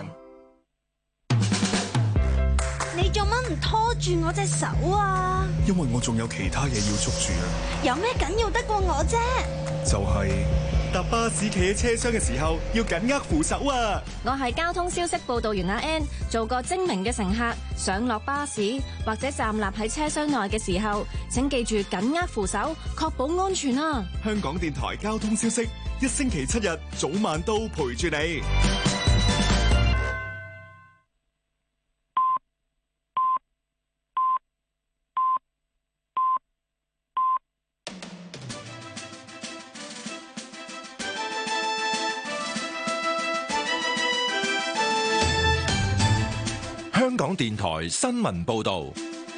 你做乜唔拖住我隻手啊？ 因為我仲有其他嘢要捉住啊！ 有咩緊要得過我啫？ 就係搭巴士企喺車廂嘅時候要緊握扶手啊！ 我係交通消息報道員阿 Ann， 做個精明嘅乘客，上落巴士或者站立喺車廂內嘅時候，請記住緊握扶手，確保安全啊！ 香港電台交通消息，一星期七日早晚都陪住你。 香港電台新聞報道。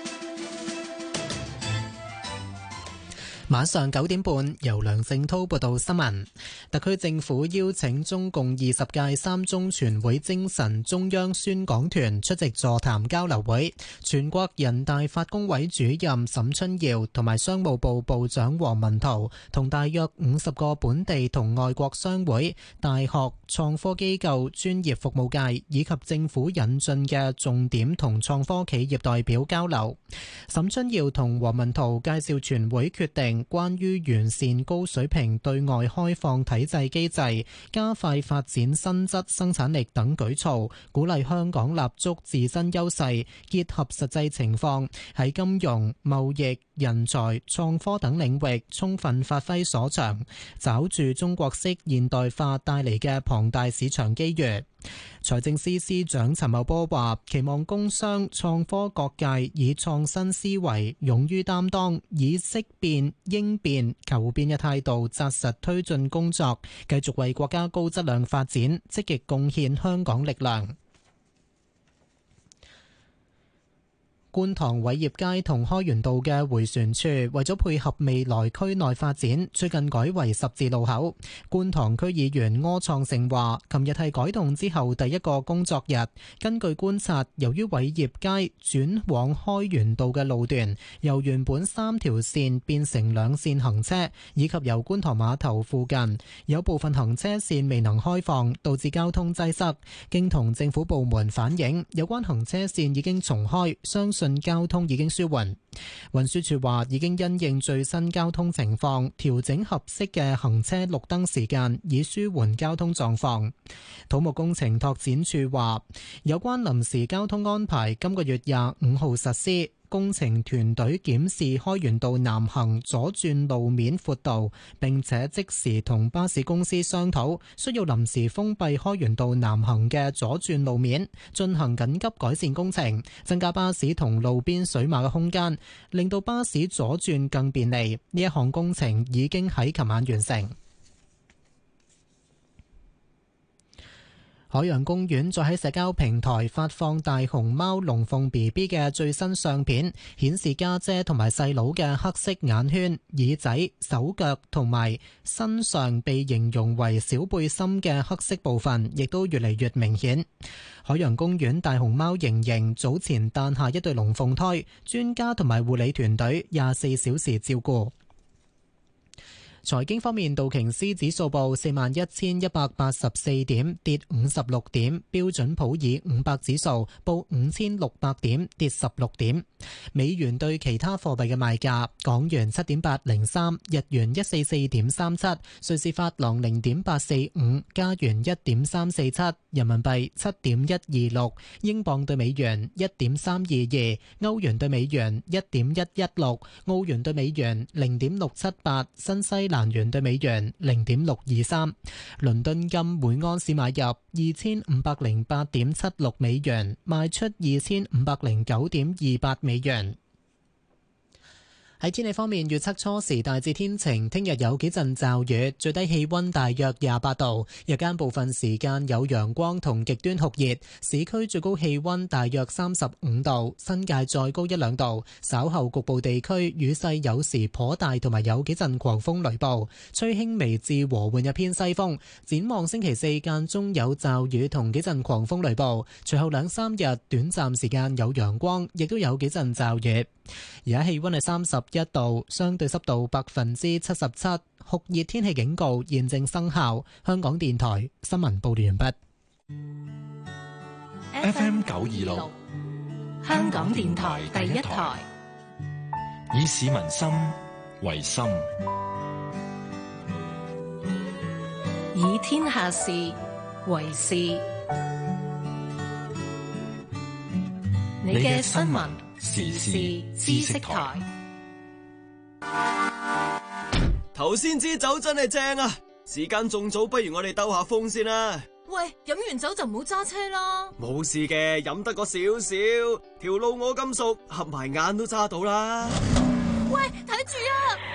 晚上九點半，由梁正滔報道新聞。特區政府邀請中共二十屆三中全會精神中央宣講團出席座談交流會。全國人大法工委主任沈春耀同埋商務部部長王文濤同大約五十個本地同外國商會、大學、創科機構、專業服務界以及政府引進嘅重點同創科企業代表交流。沈春耀同王文濤介紹全會決定。 定關於完善高水平對外開放體制機制、加快發展新質生產力等舉措，鼓勵香港立足自身優勢，結合實際情況，喺金融、貿易、人才、創科等領域充分發揮所長，抓住中國式現代化帶嚟嘅龐大市場機遇。財政司司長陳茂波話，期望工商創科各界以創新思維、勇於擔當、以識變、應變、求變嘅態度紮實推進工作，繼續為國家高質量發展積極貢獻香港力量。觀塘偉業街同開源道嘅迴旋處為咗配合未來區內發展，最近改為十字路口。觀塘區議員柯創盛話，琴日係改動之後第一個工作日。根據觀察，由於偉業街轉往開源道嘅路段由原本三條線變成兩線行車，以及由觀塘碼頭附近有部分行車線未能開放，導致交通擠塞。經同政府部門反映，有關行車線已經重開，相信交通已經舒緩。運輸署話已經因應最新交通情況，調整合適嘅行車綠燈時間，以舒緩交通狀況。土木工程拓展署話，有關臨時交通安排今個月廿五號實施。工程團隊檢視開源道南行左轉路面闊度，並且即時同巴士公司商討，需要臨時封閉開源道南行嘅左轉路面，進行緊急改善工程，增加巴士同路邊水馬嘅空間，令到巴士左轉更便利。呢一項工程已經喺琴晚完成。海洋公園再喺社交平台發放大熊貓龍鳳 B B 嘅最新相片，顯示家姐同埋細佬嘅黑色眼圈、耳仔、手腳同埋身上被形容為小背心嘅黑色部分，亦都越嚟越明顯。海洋公園大熊貓盈盈早前誕下一對龍鳳胎，專家同埋護理團隊廿四小時照顧。財經方面，道瓊斯指數報四萬一千一百八十四點，跌五十六點；標準普爾五百指數報五千六百點，跌十六點。美元對其他貨幣嘅賣價：港元七點八零三，日元一四四點三七，瑞士法郎零點八四五，加元一點三四七，人民幣七點一二六，英鎊對美元一點三二二，歐元對美元一點一一六，澳元對美元零點六七八，新西蘭蘭元對美元零點六二三，倫敦金每安士買入二千五百零八點七六美元，賣出二千五百零九點二八美元。喺天氣方面，預測初時大致天晴，聽日有幾陣驟雨，最低氣溫大約廿八度，日間部分時間有陽光同極端酷熱，市區最高氣溫大約三十五度，新界再高一兩度。稍後局部地區雨勢有時頗大，同埋有幾陣狂風雷暴，吹輕微至和緩一偏西風。展望星期四間中有驟雨同幾陣狂風雷暴，隨後兩三日短暫時間有陽光，亦都有幾陣驟雨。而家氣溫係三十一度，相對濕度百分之七十七，酷熱天氣警告現正生效。香港電台新聞報道完畢。 F M 九二六， 香港電台第一台， 以市民心為心， 以天下事為事。你嘅新聞時事知識台。 頭先支酒真係正啊！時間仲早，不如我哋兜下風先啦。 喂，飲完酒就唔好揸車啦。 冇事嘅，飲得個少少，條路我咁熟，合埋眼都揸到啦。 喂，睇住啊！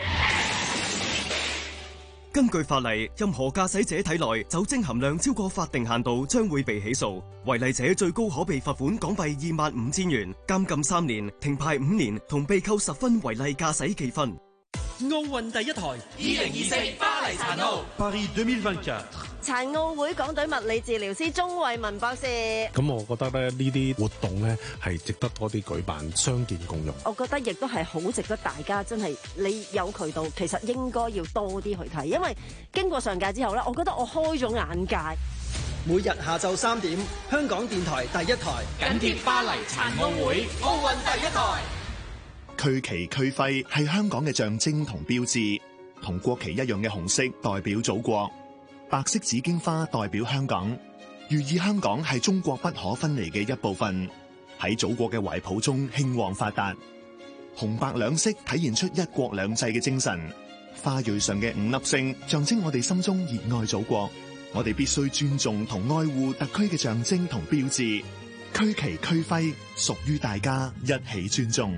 根據法例，任何駕駛者體內酒精含量超過法定限度，將會被起訴。違例者最高可被罰款港幣二萬五千元、監禁三年、停牌五年，同被扣十分違例駕駛記分。 奧運第一台，二零二四巴黎殘奧。 Paris二零二四。 殘奧會港隊物理治療師鍾慧文博士。 咁我覺得咧，呢啲活動咧係值得多啲舉辦，傷健共融。 我覺得亦都係好值得大家真係，你有渠道，其實應該要多啲去睇，因為經過上屆之後咧，我覺得我開咗眼界。 每日下晝三點，香港電台第一台緊貼巴黎殘奧會，奧運第一台。 區旗區徽係香港嘅象徵同標誌，同國旗一樣嘅紅色代表祖國，白色紫荊花代表香港，寓意香港係中國不可分離嘅一部分，喺祖國嘅懷抱中興旺發達。紅白兩色體現出一國兩制嘅精神，花蕊上嘅五粒星象徵我哋心中熱愛祖國，我哋必須尊重同愛護特區嘅象徵同標誌，區旗區徽屬於大家，一起尊重。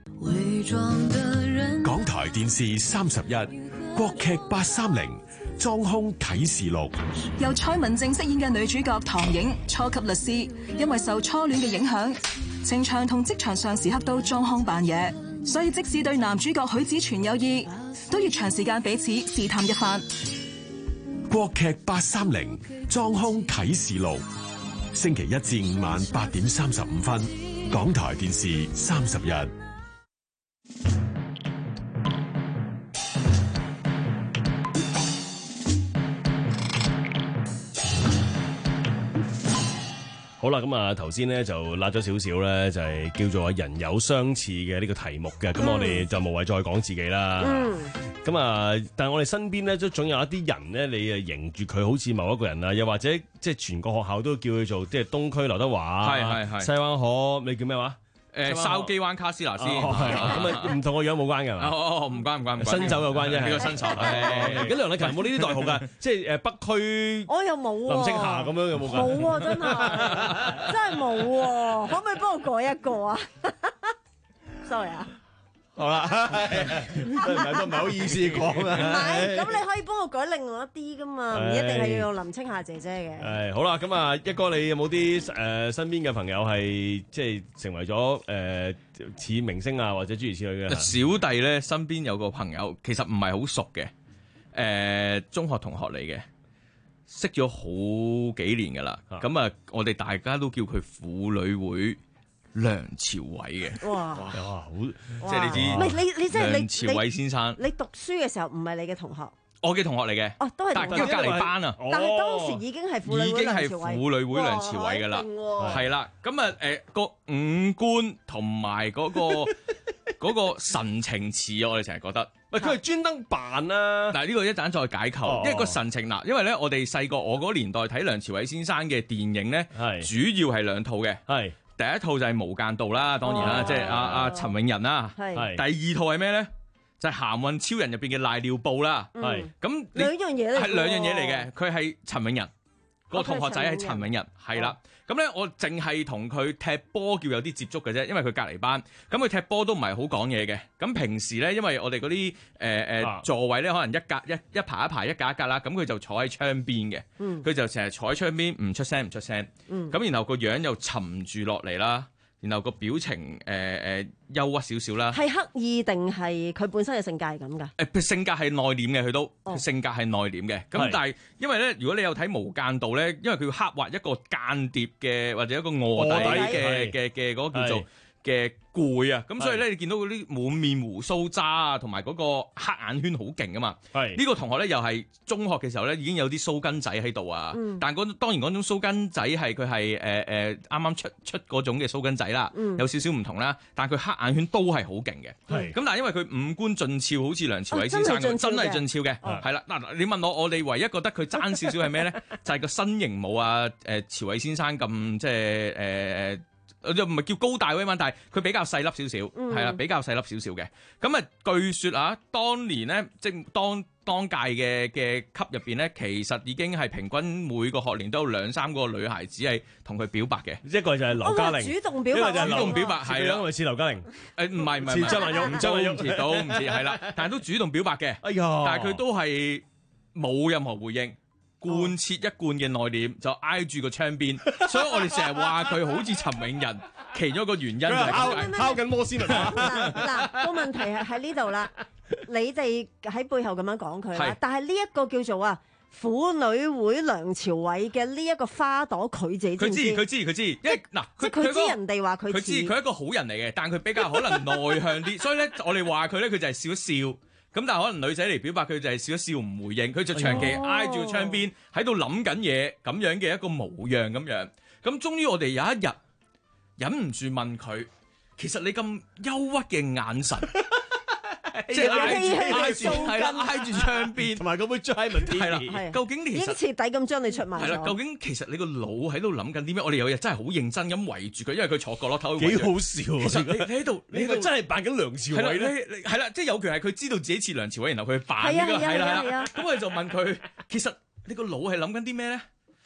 港台電視三十一，國劇八三零，裝凶啟示錄。 由蔡文正飾演嘅女主角唐影，初級律師，因為受初戀嘅影響，情場同職場上時刻都裝腔扮嘢，所以即使對男主角許子全有意，都要長時間彼此試探一番。 國劇八三零，裝凶啟示錄，星期一至五晚八點三十五分，港台電視三十一。 好啦，咁啊頭先咧就拉咗少少咧，就係叫做人有相似嘅呢個題目嘅，咁、嗯、我哋就無謂再講自己啦。咁、嗯、啊，但係我哋身邊咧都總有一啲人咧，你啊認住佢好似某一個人啊，又或者即係全個學校都叫佢做即係東區劉德華，係係係西灣河，你叫咩話？ 誒筲箕灣卡斯拿斯，咁啊唔同個樣冇關㗎嘛？ 哦，唔關唔關唔關， 新手有關啫， 呢個新手。 咁梁禮勤冇呢啲代號㗎，即係誒北區， 我又冇喎。林青霞咁樣有冇㗎？冇喎，真係真係冇喎，可唔可以幫我改一個啊？Sorry 啊。 好啦，唔係都唔係好意思講啊。 唔係，咁你可以幫我改另外一啲噶嘛，唔一定係要用林青霞姐姐嘅。 係好啦，咁啊，一哥你有冇啲誒身邊嘅朋友係即係成為咗誒似明星啊，或者諸如此類嘅？ 小弟咧身邊有個朋友，其實唔係好熟嘅，誒、呃、中學同學嚟嘅，識咗好幾年噶啦。咁啊，我哋大家都叫佢婦女會梁朝偉嘅。哇！哇！好，即係你知， 唔係你你即係梁朝偉先生。 你讀書嘅時候唔係你嘅同學， 我嘅同學嚟嘅。 哦，都係但係因為隔離班啊。 但係當時已經係婦女會梁朝偉， 已經係婦女會梁朝偉㗎啦。係啦，咁啊誒個五官同埋嗰個嗰個神情似啊，我哋成日覺得。 喂，佢係專登扮啊！ 嗱，呢個一陣再解構，因為個神情嗱，因為咧我哋細個我嗰年代睇梁朝偉先生嘅電影咧，主要係兩套嘅。係。第一套就係《無間道》啦，當然啦，哦、即係阿阿陳永仁啦。係。第二套係咩咧？就係、是《鹹運超人》入邊嘅瀨尿布啦。係。咁兩樣嘢嚟。 係兩樣嘢嚟嘅，佢係陳永仁，個同學仔係陳永仁，係啦。咁咧，我淨係同佢踢波叫有啲接觸嘅啫，因為佢隔離班。咁佢踢波都唔係好講嘢嘅。咁平時咧，因為我哋嗰啲誒誒座位咧，可能一格一一排一排一格一格啦。咁佢就坐喺窗邊嘅。佢、嗯、就成日坐喺窗邊，唔出聲唔出聲。咁、嗯、然後個樣又沉住落嚟啦。然後個表情誒誒、呃、憂鬱少少啦。係刻意定係佢本身嘅性格係咁㗎？誒、 呃、性格係內斂嘅，佢都、哦、性格係內斂嘅。咁但係因為咧，如果你有睇《無間道》咧，因為佢要刻畫一個間諜嘅或者一個臥底嘅嘅嘅嗰個叫做嘅攰啊，咁所以咧你見到嗰啲滿面鬍鬚渣啊，同埋嗰個黑眼圈好勁啊嘛。係呢個同學咧又係中學嘅時候咧已經有啲鬚根仔喺度啊。嗯、但係嗰當然嗰種鬚根仔係佢係誒誒啱啱出出嗰種嘅鬚根仔啦，嗯、有少少唔同啦。但係佢黑眼圈都係好勁嘅。係咁，但係因為佢五官俊俏，好似梁朝偉先生咁，真係俊俏嘅。係啦，嗱你問我，我哋唯一覺得佢爭少少係咩咧？就係個身形冇啊誒朝偉先生咁即係誒誒。呃就唔係叫高大威猛，但係佢比較細粒少少，係啦、嗯，比較細粒少少嘅。咁啊，據説啊，當年咧，即係當當屆嘅嘅級入邊咧，其實已經係平均每個學年都有兩三個女孩子係同佢表白嘅。 一個就係劉嘉玲， 主動表白， 一個就係主動表白，係啦， 因為似劉嘉玲。 誒唔係唔係， 似張曼玉，唔張曼玉， 唔似到唔似，係啦，但係都主動表白嘅。哎呀，但係佢都係冇任何回應。貫徹一貫嘅內斂，就挨住個窗邊，所以我哋成日話佢好似陳永仁，其中一個原因就係敲敲緊摩斯密碼。 嗱個問題係喺呢度啦，你哋喺背後咁樣講佢啦，但係呢一個叫做啊婦女會梁朝偉嘅呢一個花朵，佢自己知唔知？ 佢知佢知佢知，因為嗱佢佢知人哋話佢， 佢知佢係一個好人嚟嘅，但係佢比較可能內向啲，所以咧我哋話佢咧佢就係笑一笑。咁但係可能女仔嚟表白佢就係笑一笑唔回應，佢就長期挨住窗邊喺度諗緊嘢咁樣嘅一個模樣咁樣。咁終於我哋有一日忍唔住問佢， 其實你咁憂鬱嘅眼神。即係挨住挨住係啦，挨住窗邊， 同埋嗰杯 Diamond Tea 係啦。究竟其實已經徹底咁將你出賣咗。 係啦，究竟其實你個腦喺度諗緊啲咩？我哋有日真係好認真咁圍住佢，因為佢坐角落頭。 幾好笑啊！ 其實你你喺度，你真係扮緊梁朝偉咧。 係啦，即係有權係佢知道自己似梁朝偉，然後佢扮呢個係啦係啦。咁我哋就問佢，其實你個腦係諗緊啲咩咧？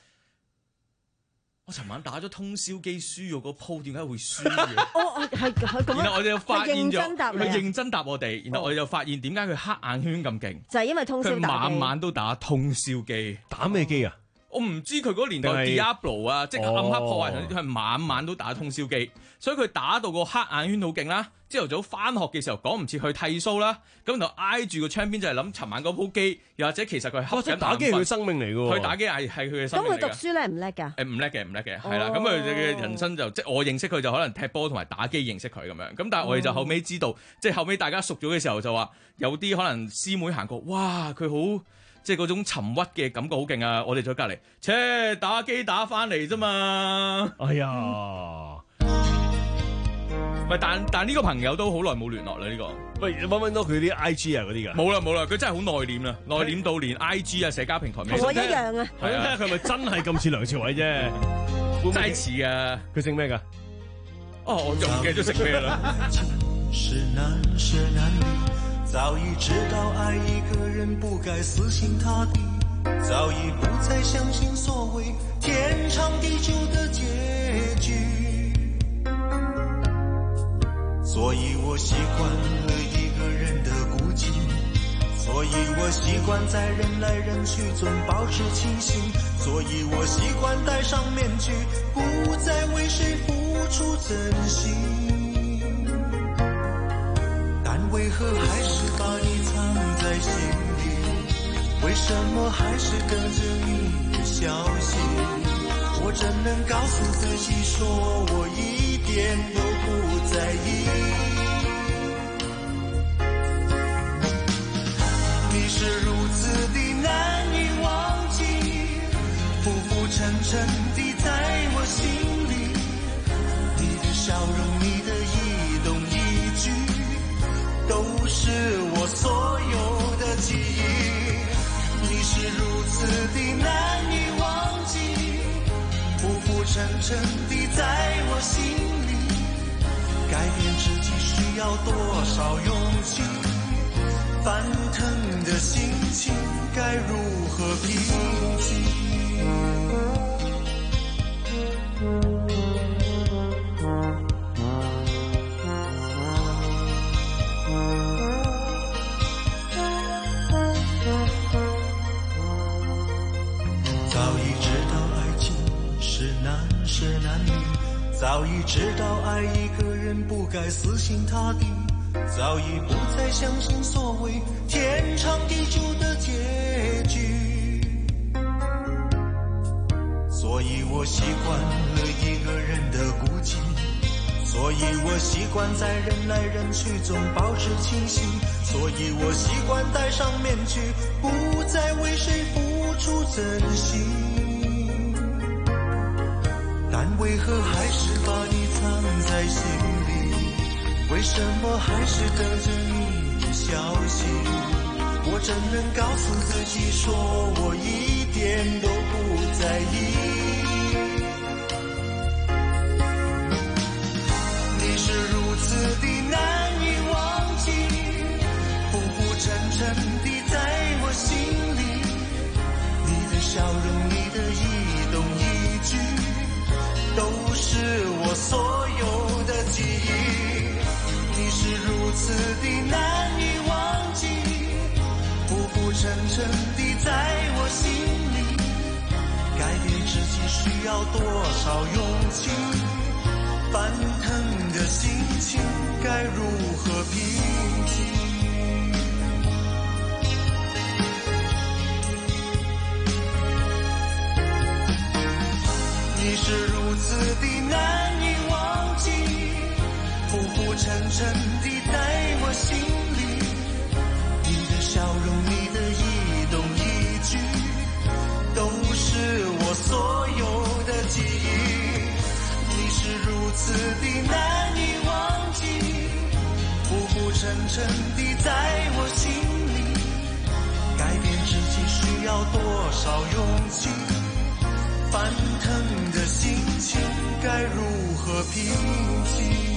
我尋晚打咗通宵機輸咗個鋪，點解會輸嘅？ 哦，係係咁。 然後我哋就發現咗， 佢認真答我哋。然後我哋就發現點解佢黑眼圈咁勁？ 就係因為通宵打機。 佢晚晚都打通宵機， 打咩機啊？ 我唔知佢嗰個年代 Diablo 啊，即係暗黑破壞神，佢係晚晚都打通宵機，所以佢打到個黑眼圈好勁啦。朝頭早翻學嘅時候趕唔切去剃鬚啦，咁就挨住個窗邊就係諗尋晚嗰鋪機，又或者其實佢係黑緊打機係佢生命嚟嘅喎。 佢打機係係佢嘅生命嚟嘅。 咁佢讀書叻唔叻㗎？ 誒唔叻嘅，唔叻嘅，係啦。咁佢嘅人生就即係我認識佢就可能踢波同埋打機認識佢咁樣。咁但係我哋就後尾知道，即係後尾大家熟咗嘅時候就話有啲可能師妹行過，哇佢好即係嗰種沉鬱嘅感覺好勁啊！我哋在隔離，切打機打翻嚟啫嘛。 哎呀！ 喂，但但呢個朋友都好耐冇聯絡啦，呢個。 喂，你揾唔揾到佢啲 I G 啊嗰啲㗎？ 冇啦冇啦，佢真係好內斂啦，內斂到連 I G 啊社交平台咩？ 同我一樣啊！ 係啊，佢係咪真係咁似梁朝偉啫？ 真係似啊！ 佢姓咩㗎？ 哦，我就唔記得咗姓咩啦。 是難捨難離，早已知道愛一個人不該死心塌地，早已不再相信所謂天長地久的結局。所以我習慣了一個人的孤寂，所以我習慣在人來人去中保持清醒，所以我習慣戴上面具，不再為誰付出真心。但為何還是把你藏在心裡？為什麼還是等着你的消息？我怎能告訴自己說我一點都不在意？你是如此的難以忘記，浮浮沉沉地在我心裡，你的笑容，你的一動一舉，都是我所有的記憶。你是如此的難以忘記，浮浮沉沉地在我心裡，改變自己需要多少勇氣？翻騰的心情該如何平靜？早已知道愛情是難捨難離，早已知道愛一個人不該死心塌地，早已不再相信所謂天長地久的結局，所以我習慣了一個人的孤寂，所以我習慣在人來人去中保持清醒，所以我習慣戴上面具，不再為誰付出真心。但為何還是把你藏在心裡？為什麼還是等着你的消息？我怎能告訴自己說我一點都不在意？你是如此的難以忘記，浮浮沉沉地在我心裡，你的笑容，你的一動一舉，都是我所有的記憶。你是如此的難以忘記，浮浮沉沉地在我心裡，改變自己需要多少勇氣？翻騰的心情該如何平靜？你是如此的難以忘記，浮浮沉沉地在我心裡，你的笑容，你的一動一舉，都是我所有的記憶。你是如此的難以忘記。 沉沉地在我心里，改变自己需要多少勇气？翻腾的心情该如何平息？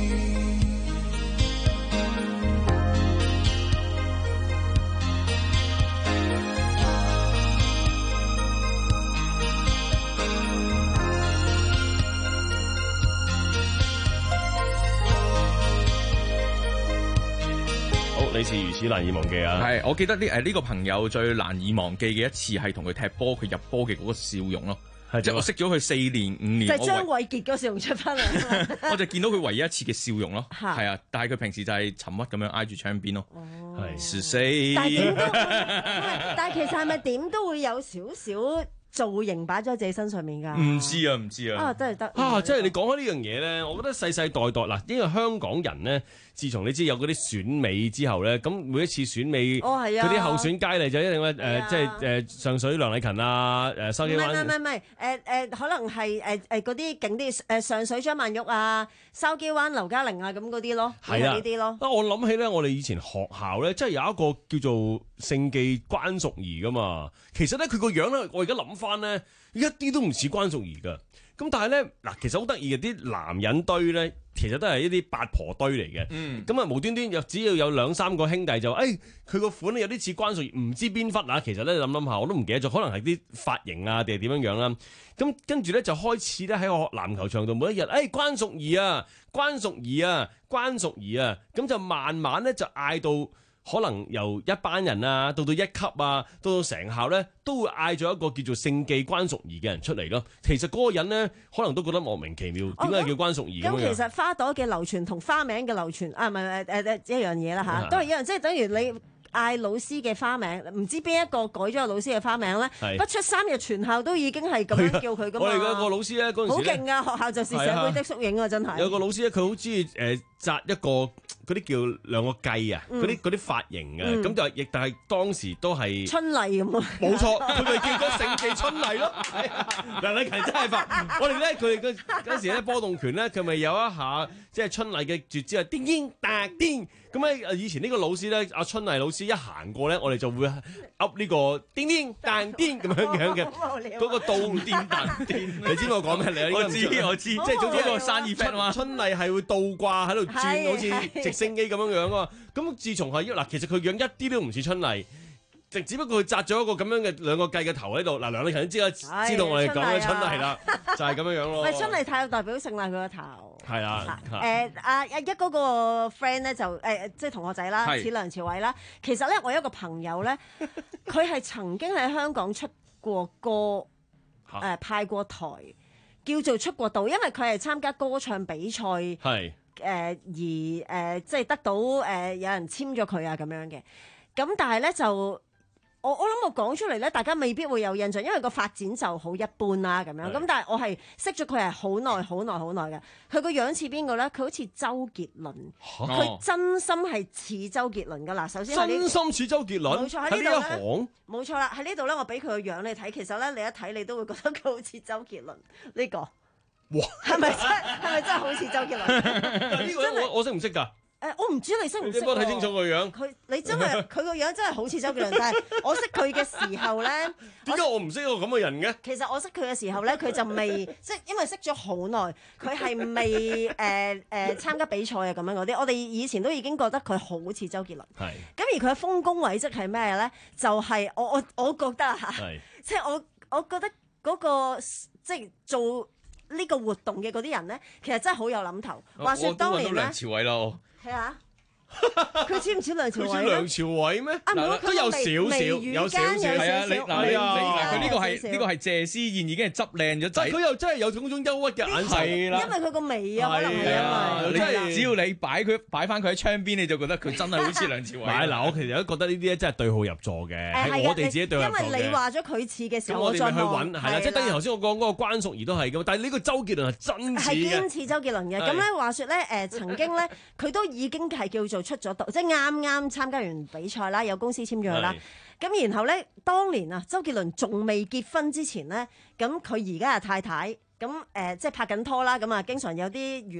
你是如此難以忘記啊！ 係，我記得呢誒呢個朋友最難以忘記嘅一次係同佢踢波，佢入波嘅嗰個笑容咯。係，即係我識咗佢四年五年， 就係張衛傑嗰個笑容出翻嚟。 我就見到佢唯一一次嘅笑容咯。 係係啊，但係佢平時就係沉鬱咁樣挨住窗邊咯。 哦， 係是四。 但係點都，但係其實係咪點都會有少少造型擺咗喺自己身上面㗎？ 唔知啊，唔知啊。 啊，真係得啊！即係你講開呢樣嘢咧，我覺得世世代代嗱，因為香港人咧，自從你知有嗰啲選美之後咧，咁每一次選美， 哦係啊， 嗰啲候選佳麗就一定咧誒，即係誒上水梁禮勤啊，誒筲箕灣。 唔係唔係唔係誒誒，可能係誒誒嗰啲勁啲誒上水張曼玉啊、筲箕灣劉嘉玲啊咁嗰啲咯，係呢啲咯。 啊，我諗起咧，我哋以前學校咧，即係有一個叫做聖記關淑怡噶嘛。其實咧，佢個樣咧，我而家諗翻咧，一啲都唔似關淑怡噶。咁但係咧，嗱，其實好得意嘅，啲男人堆咧，其實都係一啲八婆堆嚟嘅。嗯。咁啊，無端端又只要有兩三個兄弟就，誒，佢個款咧有啲似關淑怡，唔知邊忽啊。其實咧諗諗下，我都唔記得咗，可能係啲髮型啊，定係點樣樣啦。咁跟住咧就開始咧喺個籃球場度每一日，誒，關淑怡啊，關淑怡啊，關淑怡啊，咁就慢慢咧就嗌到。可能由一班人啊，到到一級啊，到到成校咧，都會嗌咗一個叫做聖記關淑怡嘅人出嚟咯。其實嗰個人咧，可能都覺得莫名其妙，點解叫關淑怡咁樣？ 咁其實花朵嘅流傳同花名嘅流傳啊，唔係誒誒誒一樣嘢啦嚇，都係一樣，即係等於你嗌老師嘅花名，唔知邊一個改咗個老師嘅花名咧？不出三日，全校都已經係咁樣叫佢噶嘛。我哋嗰個老師咧，嗰陣時好勁啊！學校就是社會的縮影啊，真係。 有個老師咧，佢好中意誒紮一個。嗰啲叫兩個髻啊，嗰啲嗰啲髮型啊，咁、嗯、就亦但係當時都係春麗咁啊， 冇錯，佢咪叫咗聖記春麗咯。梁禮勤真係發，我哋咧佢哋嗰時咧波動拳咧，佢咪有一下即係春麗嘅絕招係叮叮嗒叮。咁咧以前呢個老師咧，阿春麗老師一行過咧，我哋就會噏呢個叮叮彈叮咁樣樣嘅，嗰個倒顛彈顛。你知我講咩？你我知我知，即係總之個生意 friend 嘛。 春麗係會倒掛喺度轉，好似直升機咁樣樣啊！咁自從係嗱，其實佢樣一啲都唔似春麗，只只不過佢紮咗一個咁樣嘅兩個髻嘅頭喺度。嗱，梁禮勤都知啦，知道我哋講嘅春麗啦，就係咁樣樣咯。 喂，春麗太有代表性啦，佢個頭。 係啦。 誒阿阿一嗰個 friend 咧就誒即係同學仔啦，似梁朝偉啦。其實咧，我有一個朋友咧，佢係曾經喺香港出過歌，誒派過台，叫做出過道，因為佢係參加歌唱比賽。係。誒、呃、而誒、呃、即係得到誒、呃、有人簽咗佢啊咁樣嘅，咁但係咧就我我諗我講出嚟咧，大家未必會有印象，因為個發展就好一般啦咁樣。咁但係我係識咗佢係好耐好耐好耐嘅。佢個樣似邊個咧？佢好似周杰倫，佢、哦、真心係似周杰倫噶嗱。首先真心似周杰倫， 冇錯喺呢度咧，冇錯啦喺呢度咧，我俾佢個樣你睇，其實咧你一睇你都會覺得佢好似周杰倫呢、呢個。哇！係咪真係咪真係好似周杰倫？ 呢個我我識唔識㗎？ 誒，我唔知你識唔識？ 你幫我睇清楚個樣。 佢你真係佢個樣真係好似周杰倫，但係我識佢嘅時候咧， 點解我唔識一個咁嘅人嘅？ 其實我識佢嘅時候咧，佢就未即係因為識咗好耐，佢係未誒誒參加比賽啊咁樣嗰啲。我哋以前都已經覺得佢好似周杰倫。係。咁而佢嘅豐功偉績係咩咧？就係、是、我我我覺得嚇，即係我我覺得嗰、那個即係做呢個活動嘅嗰啲人咧，其實真係好有諗頭。話説當年咧， 梁朝偉咯， 係啊。佢似唔似梁朝偉？ 佢似梁朝偉咩？嗱，都有少少，有少少。係啊，你嗱你嗱佢呢個係呢個係謝思燕已經係執靚咗仔。佢又真係有種種憂鬱嘅眼神啦。 因為佢個眉啊，可能係啊。 你真係只要你擺佢擺翻佢喺窗邊，你就覺得佢真係好似梁朝偉。 嗱，我其實都覺得呢啲咧真係對號入座嘅，係我哋自己對號入座嘅。 因為你話咗佢似嘅時候， 我哋咪去揾係啦。即係等於頭先我講嗰個關淑怡都係咁，但係呢個周杰倫係真似嘅。係堅似周杰倫嘅。咁咧話説咧，誒曾經咧，佢都已經係叫做出咗道，即係啱啱參加完比賽啦，有公司簽咗佢啦。咁然後咧，當年啊，周杰倫仲未結婚之前咧，咁佢而家係太太，咁誒、呃、即係拍緊拖啦。咁啊，經常有啲娛樂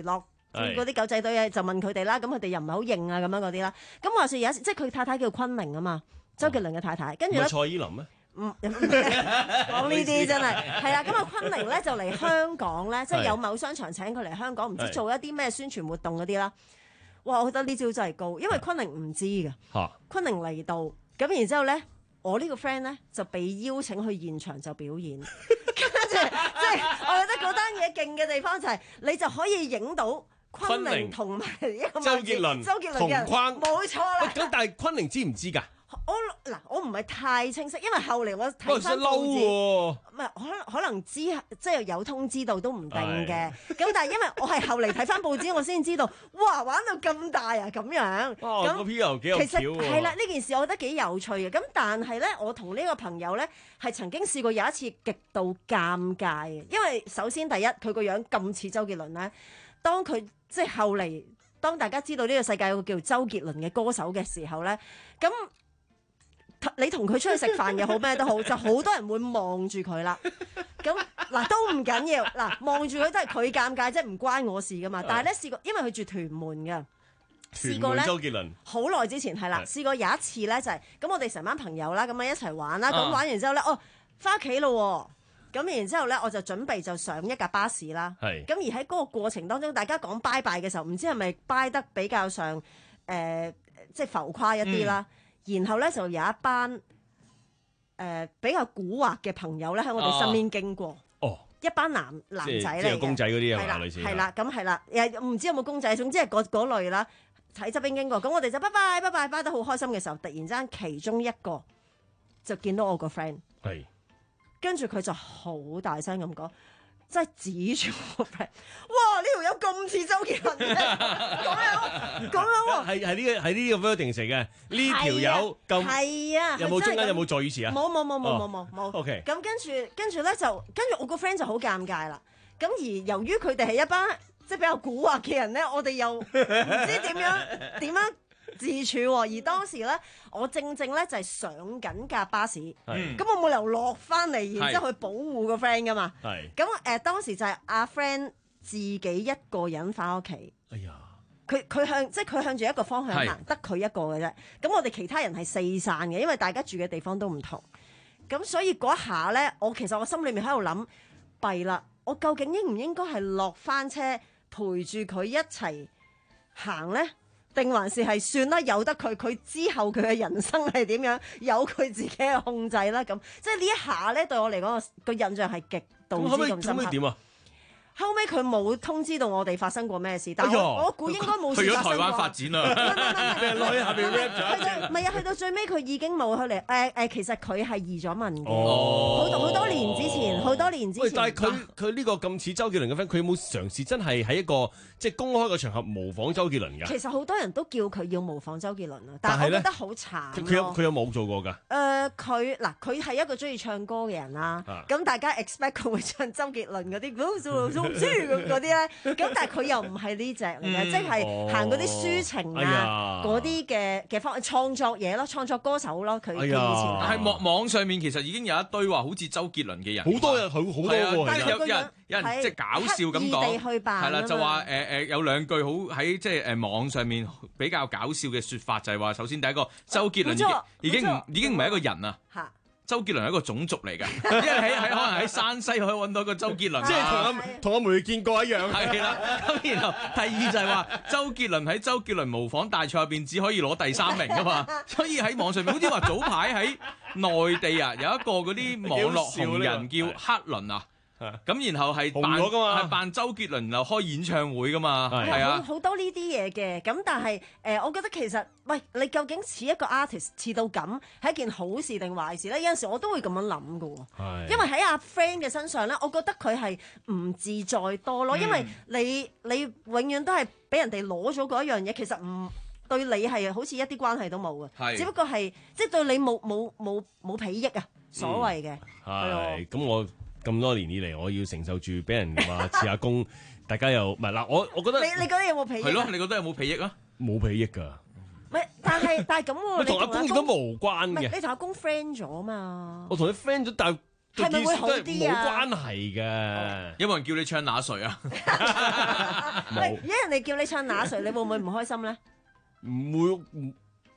嗰啲狗仔隊就問佢哋啦，咁佢哋又唔係好認啊咁樣嗰啲啦。咁話說有即係佢太太叫昆凌啊嘛，周杰倫嘅太太，跟住咧蔡依林咩？ 唔講呢啲真係係啦。咁啊昆凌咧就嚟香港咧，即係有某商場請佢嚟香港，唔知做一啲咩宣傳活動嗰啲啦。哇！我覺得呢招真係高，因為昆凌唔知㗎。昆凌嚟到咁，然之後咧，我呢個 friend 咧就被邀請去現場就表演，跟住即係我覺得嗰單嘢勁嘅地方就係你就可以影到昆凌同埋一個周杰倫周杰倫嘅人同框， 冇錯啦。 咁但係昆凌知唔知㗎？ 我嗱，我唔係太清晰，因為後嚟我睇翻報紙，唔係可能可能知即係有通知道都唔定嘅。咁但係因為我係後嚟睇翻報紙，我先知道，哇玩到咁大啊咁樣。 哦，個 P 又幾有橋喎。 其實係啦，呢件事我覺得幾有趣嘅。咁但係咧，我同呢個朋友咧係曾經試過有一次極度尷尬嘅，因為首先第一佢個樣咁似周杰倫咧，當佢即係後嚟當大家知道呢個世界有個叫周杰倫嘅歌手嘅時候咧，咁。你同佢出去食飯又好咩都好，就好多人會望住佢啦。咁嗱都唔緊要，嗱望住佢都係佢尷尬，即係唔關我事噶嘛。但係咧試過，因為佢住屯門嘅，試過咧周杰倫好耐之前係啦，試過有一次咧就係、是、咁，我哋成班朋友啦，咁啊一齊玩啦，咁玩完之後咧，哦翻屋企咯，咁然之後咧我就準備就上一架巴士啦。係咁而喺嗰個過程當中，大家講拜拜嘅時候，唔知係咪拜得比較上誒、呃、即係浮誇一啲啦。嗯然後咧就有一班誒、呃、比較蠱惑嘅朋友咧喺我哋身邊經過，哦，一班男男仔嚟嘅， 即係公仔嗰啲啊嘛， 類似類似係啦，咁係啦，誒唔知有冇公仔，總之係嗰嗰類啦，喺側邊經過，咁我哋就拜拜拜拜拜得好開心嘅時候，突然之間其中一個就見到我個 friend， 係，跟住佢就好大聲咁講。真係指住我 friend，哇！呢條友咁似周杰倫嘅，咁樣咁樣喎。係係呢個係呢個 wording 成嘅，呢條友咁係啊， 有冇中間有冇助語詞啊？ 冇冇冇冇冇冇冇。 OK。 咁跟住跟住咧就跟住我個 friend 就好尷尬啦。咁而由於佢哋係一班即係比較蠱惑嘅人咧，我哋又唔知點樣點樣自處喎。而當時咧，我正正咧就係上緊架巴士，咁我冇理由落翻嚟，然之後去保護個 friend 噶嘛。咁誒、呃、當時就係阿 friend 自己一個人翻屋企。哎呀！佢佢向即係佢向住一個方向行，得佢一個嘅啫。咁我哋其他人係四散嘅，因為大家住嘅地方都唔同。咁所以嗰一下咧，我其實我心裏面喺度諗，弊啦！我究竟應唔應該係落翻車陪住佢一齊行咧？定還是係算啦，由得佢，佢之後佢嘅人生係點樣，由佢自己嘅控制啦。咁即係呢一下咧，對我嚟講個印象係極度之咁深刻。點啊？後尾佢冇通知到我哋發生過咩事，但係我我估應該冇事發生過。 去咗台灣發展啦， 咩落去下邊 rap 咗？唔係啊，去到最尾佢已經冇去嚟。誒誒，其實佢係移咗民嘅。哦，好多好多年之前，好多年之前。 但係佢佢呢個咁似周杰倫嘅 friend，佢有冇嘗試真係喺一個即係公開嘅場合模仿周杰倫㗎？ 其實好多人都叫佢要模仿周杰倫啊，但係我覺得好慘。 佢有佢有冇做過㗎？ 誒，佢嗱佢係一個中意唱歌嘅人啦。咁大家 expect 佢會唱周杰倫嗰啲。唔知嗰啲咧，咁但係佢又唔係呢隻嚟嘅，即係行嗰啲抒情啊，嗰啲嘅嘅方創作嘢咯，創作歌手咯，佢佢以前喺網網上面其實已經有一堆話好似周杰倫嘅人， 好多人好好多個，有人有人即係搞笑咁講，係啦，就話誒誒有兩句好喺即係誒網上面比較搞笑嘅説法，就係話首先第一個周杰倫已經已經唔已經唔係一個人啊。周杰倫係一個種族嚟㗎，因為喺喺可能喺山西可以揾到一個周杰倫， 即係同阿同阿梅見過一樣。 係啦，咁然後第二就係話周杰倫喺周杰倫模仿大賽入邊只可以攞第三名㗎嘛，所以喺網上面好似話早排喺內地啊有一個嗰啲網絡紅人叫克倫啊。咁然後係扮係扮周杰倫又開演唱會噶嘛，係啊， 好多呢啲嘢嘅。咁但係誒、呃，我覺得其實喂，你究竟似一個 artist 似到咁係一件好事定壞事咧？有陣時我都會咁樣諗噶喎，因為喺阿 friend 嘅身上咧，我覺得佢係唔自在多咯，因為你你永遠都係俾人哋攞咗嗰一樣嘢，其實唔對你係好似一啲關係都冇嘅，只不過係即係對你冇冇冇冇裨益啊，所謂嘅係咁我。咁多年以嚟，我要承受住俾人話似阿公，大家又唔係嗱，我我覺得你你覺得有冇裨益？ 係咯，你覺得有冇裨益啊？ 冇裨益㗎。 唔係，但係但係咁喎， 你同阿公亦都無關嘅。 你同阿公 friend 咗嘛？ 我同你 friend 咗，但係係咪會好啲啊？ 冇關係嘅， 有冇人叫你唱那誰啊？ 冇。如果人哋叫你唱那誰，你會唔會唔開心咧？ 唔會。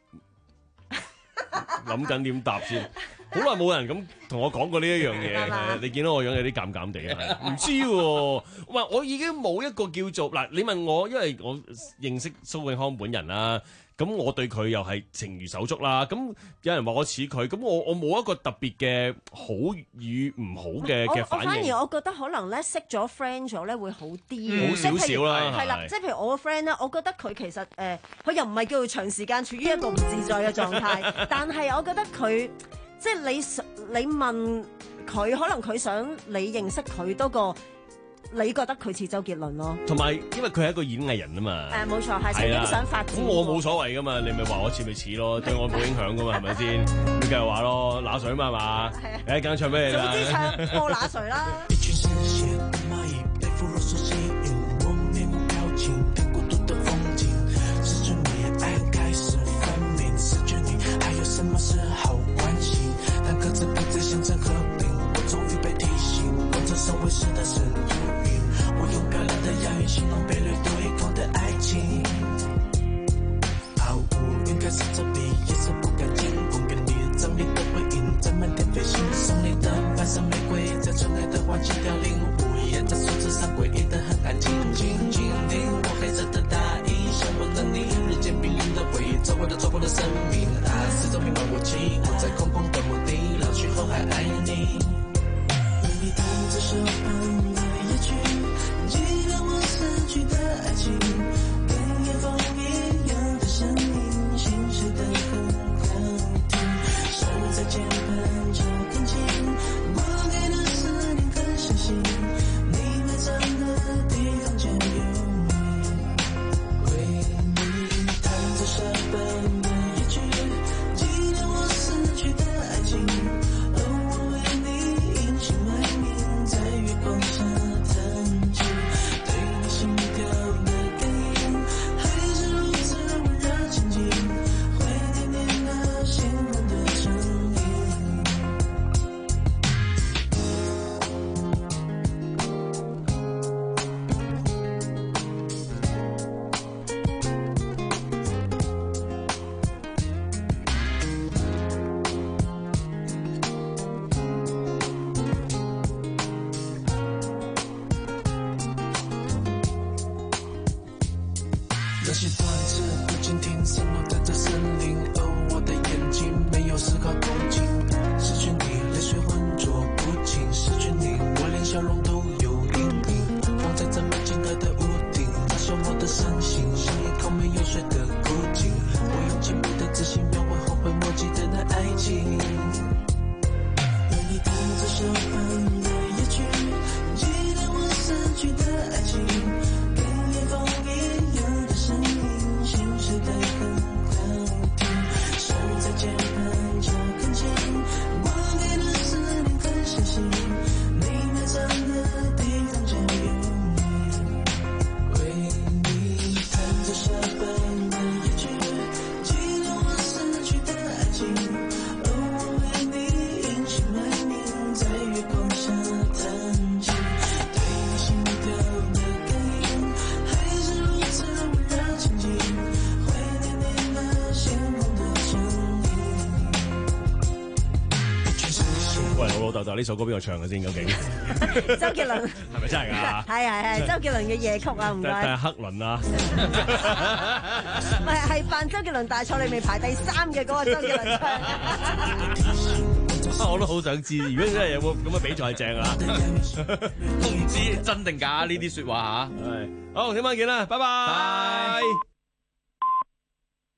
諗緊點答先，好耐冇人咁同我講過呢一樣嘢。你見到我樣有啲尷尷地啊，唔知喎。喂，我已經冇一個叫做嗱，你問我，因為我認識蘇永康本人啦，咁我對佢又係情如手足啦。咁有人話我似佢，咁我我冇一個特別嘅好與唔好嘅嘅反應。 我反而我覺得可能咧識咗 friend 咗咧會好啲， 好少少啦。 係啦，即係譬如我個 friend 咧，我覺得佢其實誒，佢、呃、又唔係叫做長時間處於一個唔自在嘅狀態，但係我覺得佢即係你你問佢，可能佢想你認識佢多過。你覺得佢似周杰倫咯？ 同埋因為佢係一個演藝人啊嘛。 誒冇錯，係曾經想發展。 咁我冇所謂噶嘛，你咪話我似咪似咯，對我冇影響噶嘛，係咪先？你繼續話咯，那誰嘛係嘛？誒，梗係唱咩你啦？ 總之唱播那誰啦。 所谓是的是注音，我用漂亮的押韵形容被掠对方的爱情。毫无应该是这里，也是不敢进攻给你的张力的回应，在满天飞行，送你的白色玫瑰，在纯爱的环境凋零，不一样的数字上诡异的很安静，静静听我黑色的大衣，想问了你日渐冰冷的回忆，走过的走过的生命，啊，始终平凡无奇，我在空空的墓地，老去后还爱你。你弹着手旁的夜曲，记得我死去的爱情，跟夜风一样的声音，心碎的很好听，手在键盘就更近，我给的思念更相信，你埋葬的地方就有你，为你弹着手旁的夜曲，记得我死去的爱情。在月光下弹琴，对你心跳的感应，还是如此温热亲近，会甜甜的心动的声音。那些段子不禁听，散落在这森林，而我的眼睛没有丝毫动静。失去你，泪水浑浊不清；失去你，我连笑容都有阴影。放在这门镜河的屋顶，照向我的伤心，像一口没有水的枯井。我用进步的自信描绘后悔莫及的那爱情。为你弹着手旁的夜曲，记得我死去的爱情，跟夜风一样的声音，心碎的很好听，手在键盘就更近，我给的思念更相信，你埋葬的地方就有你，为你弹着手旁的夜曲，记得我死去的爱情，而我为你隐姓埋名，在月光下弹琴，对你心跳的感应，还是如此温热亲近，会甜甜的心动的声音。 喂，老老豆豆呢首歌邊個唱嘅先？究竟周杰倫係咪真係㗎？ 係係係周杰倫嘅夜曲啊，唔該。 但係黑輪啊， 唔係係扮周杰倫大賽裏面排第三嘅嗰個周杰倫唱。 我都好想知，如果真係有冇咁嘅比賽正啊？ 都唔知真定假呢啲説話嚇。 係好，聽晚見啦，拜拜。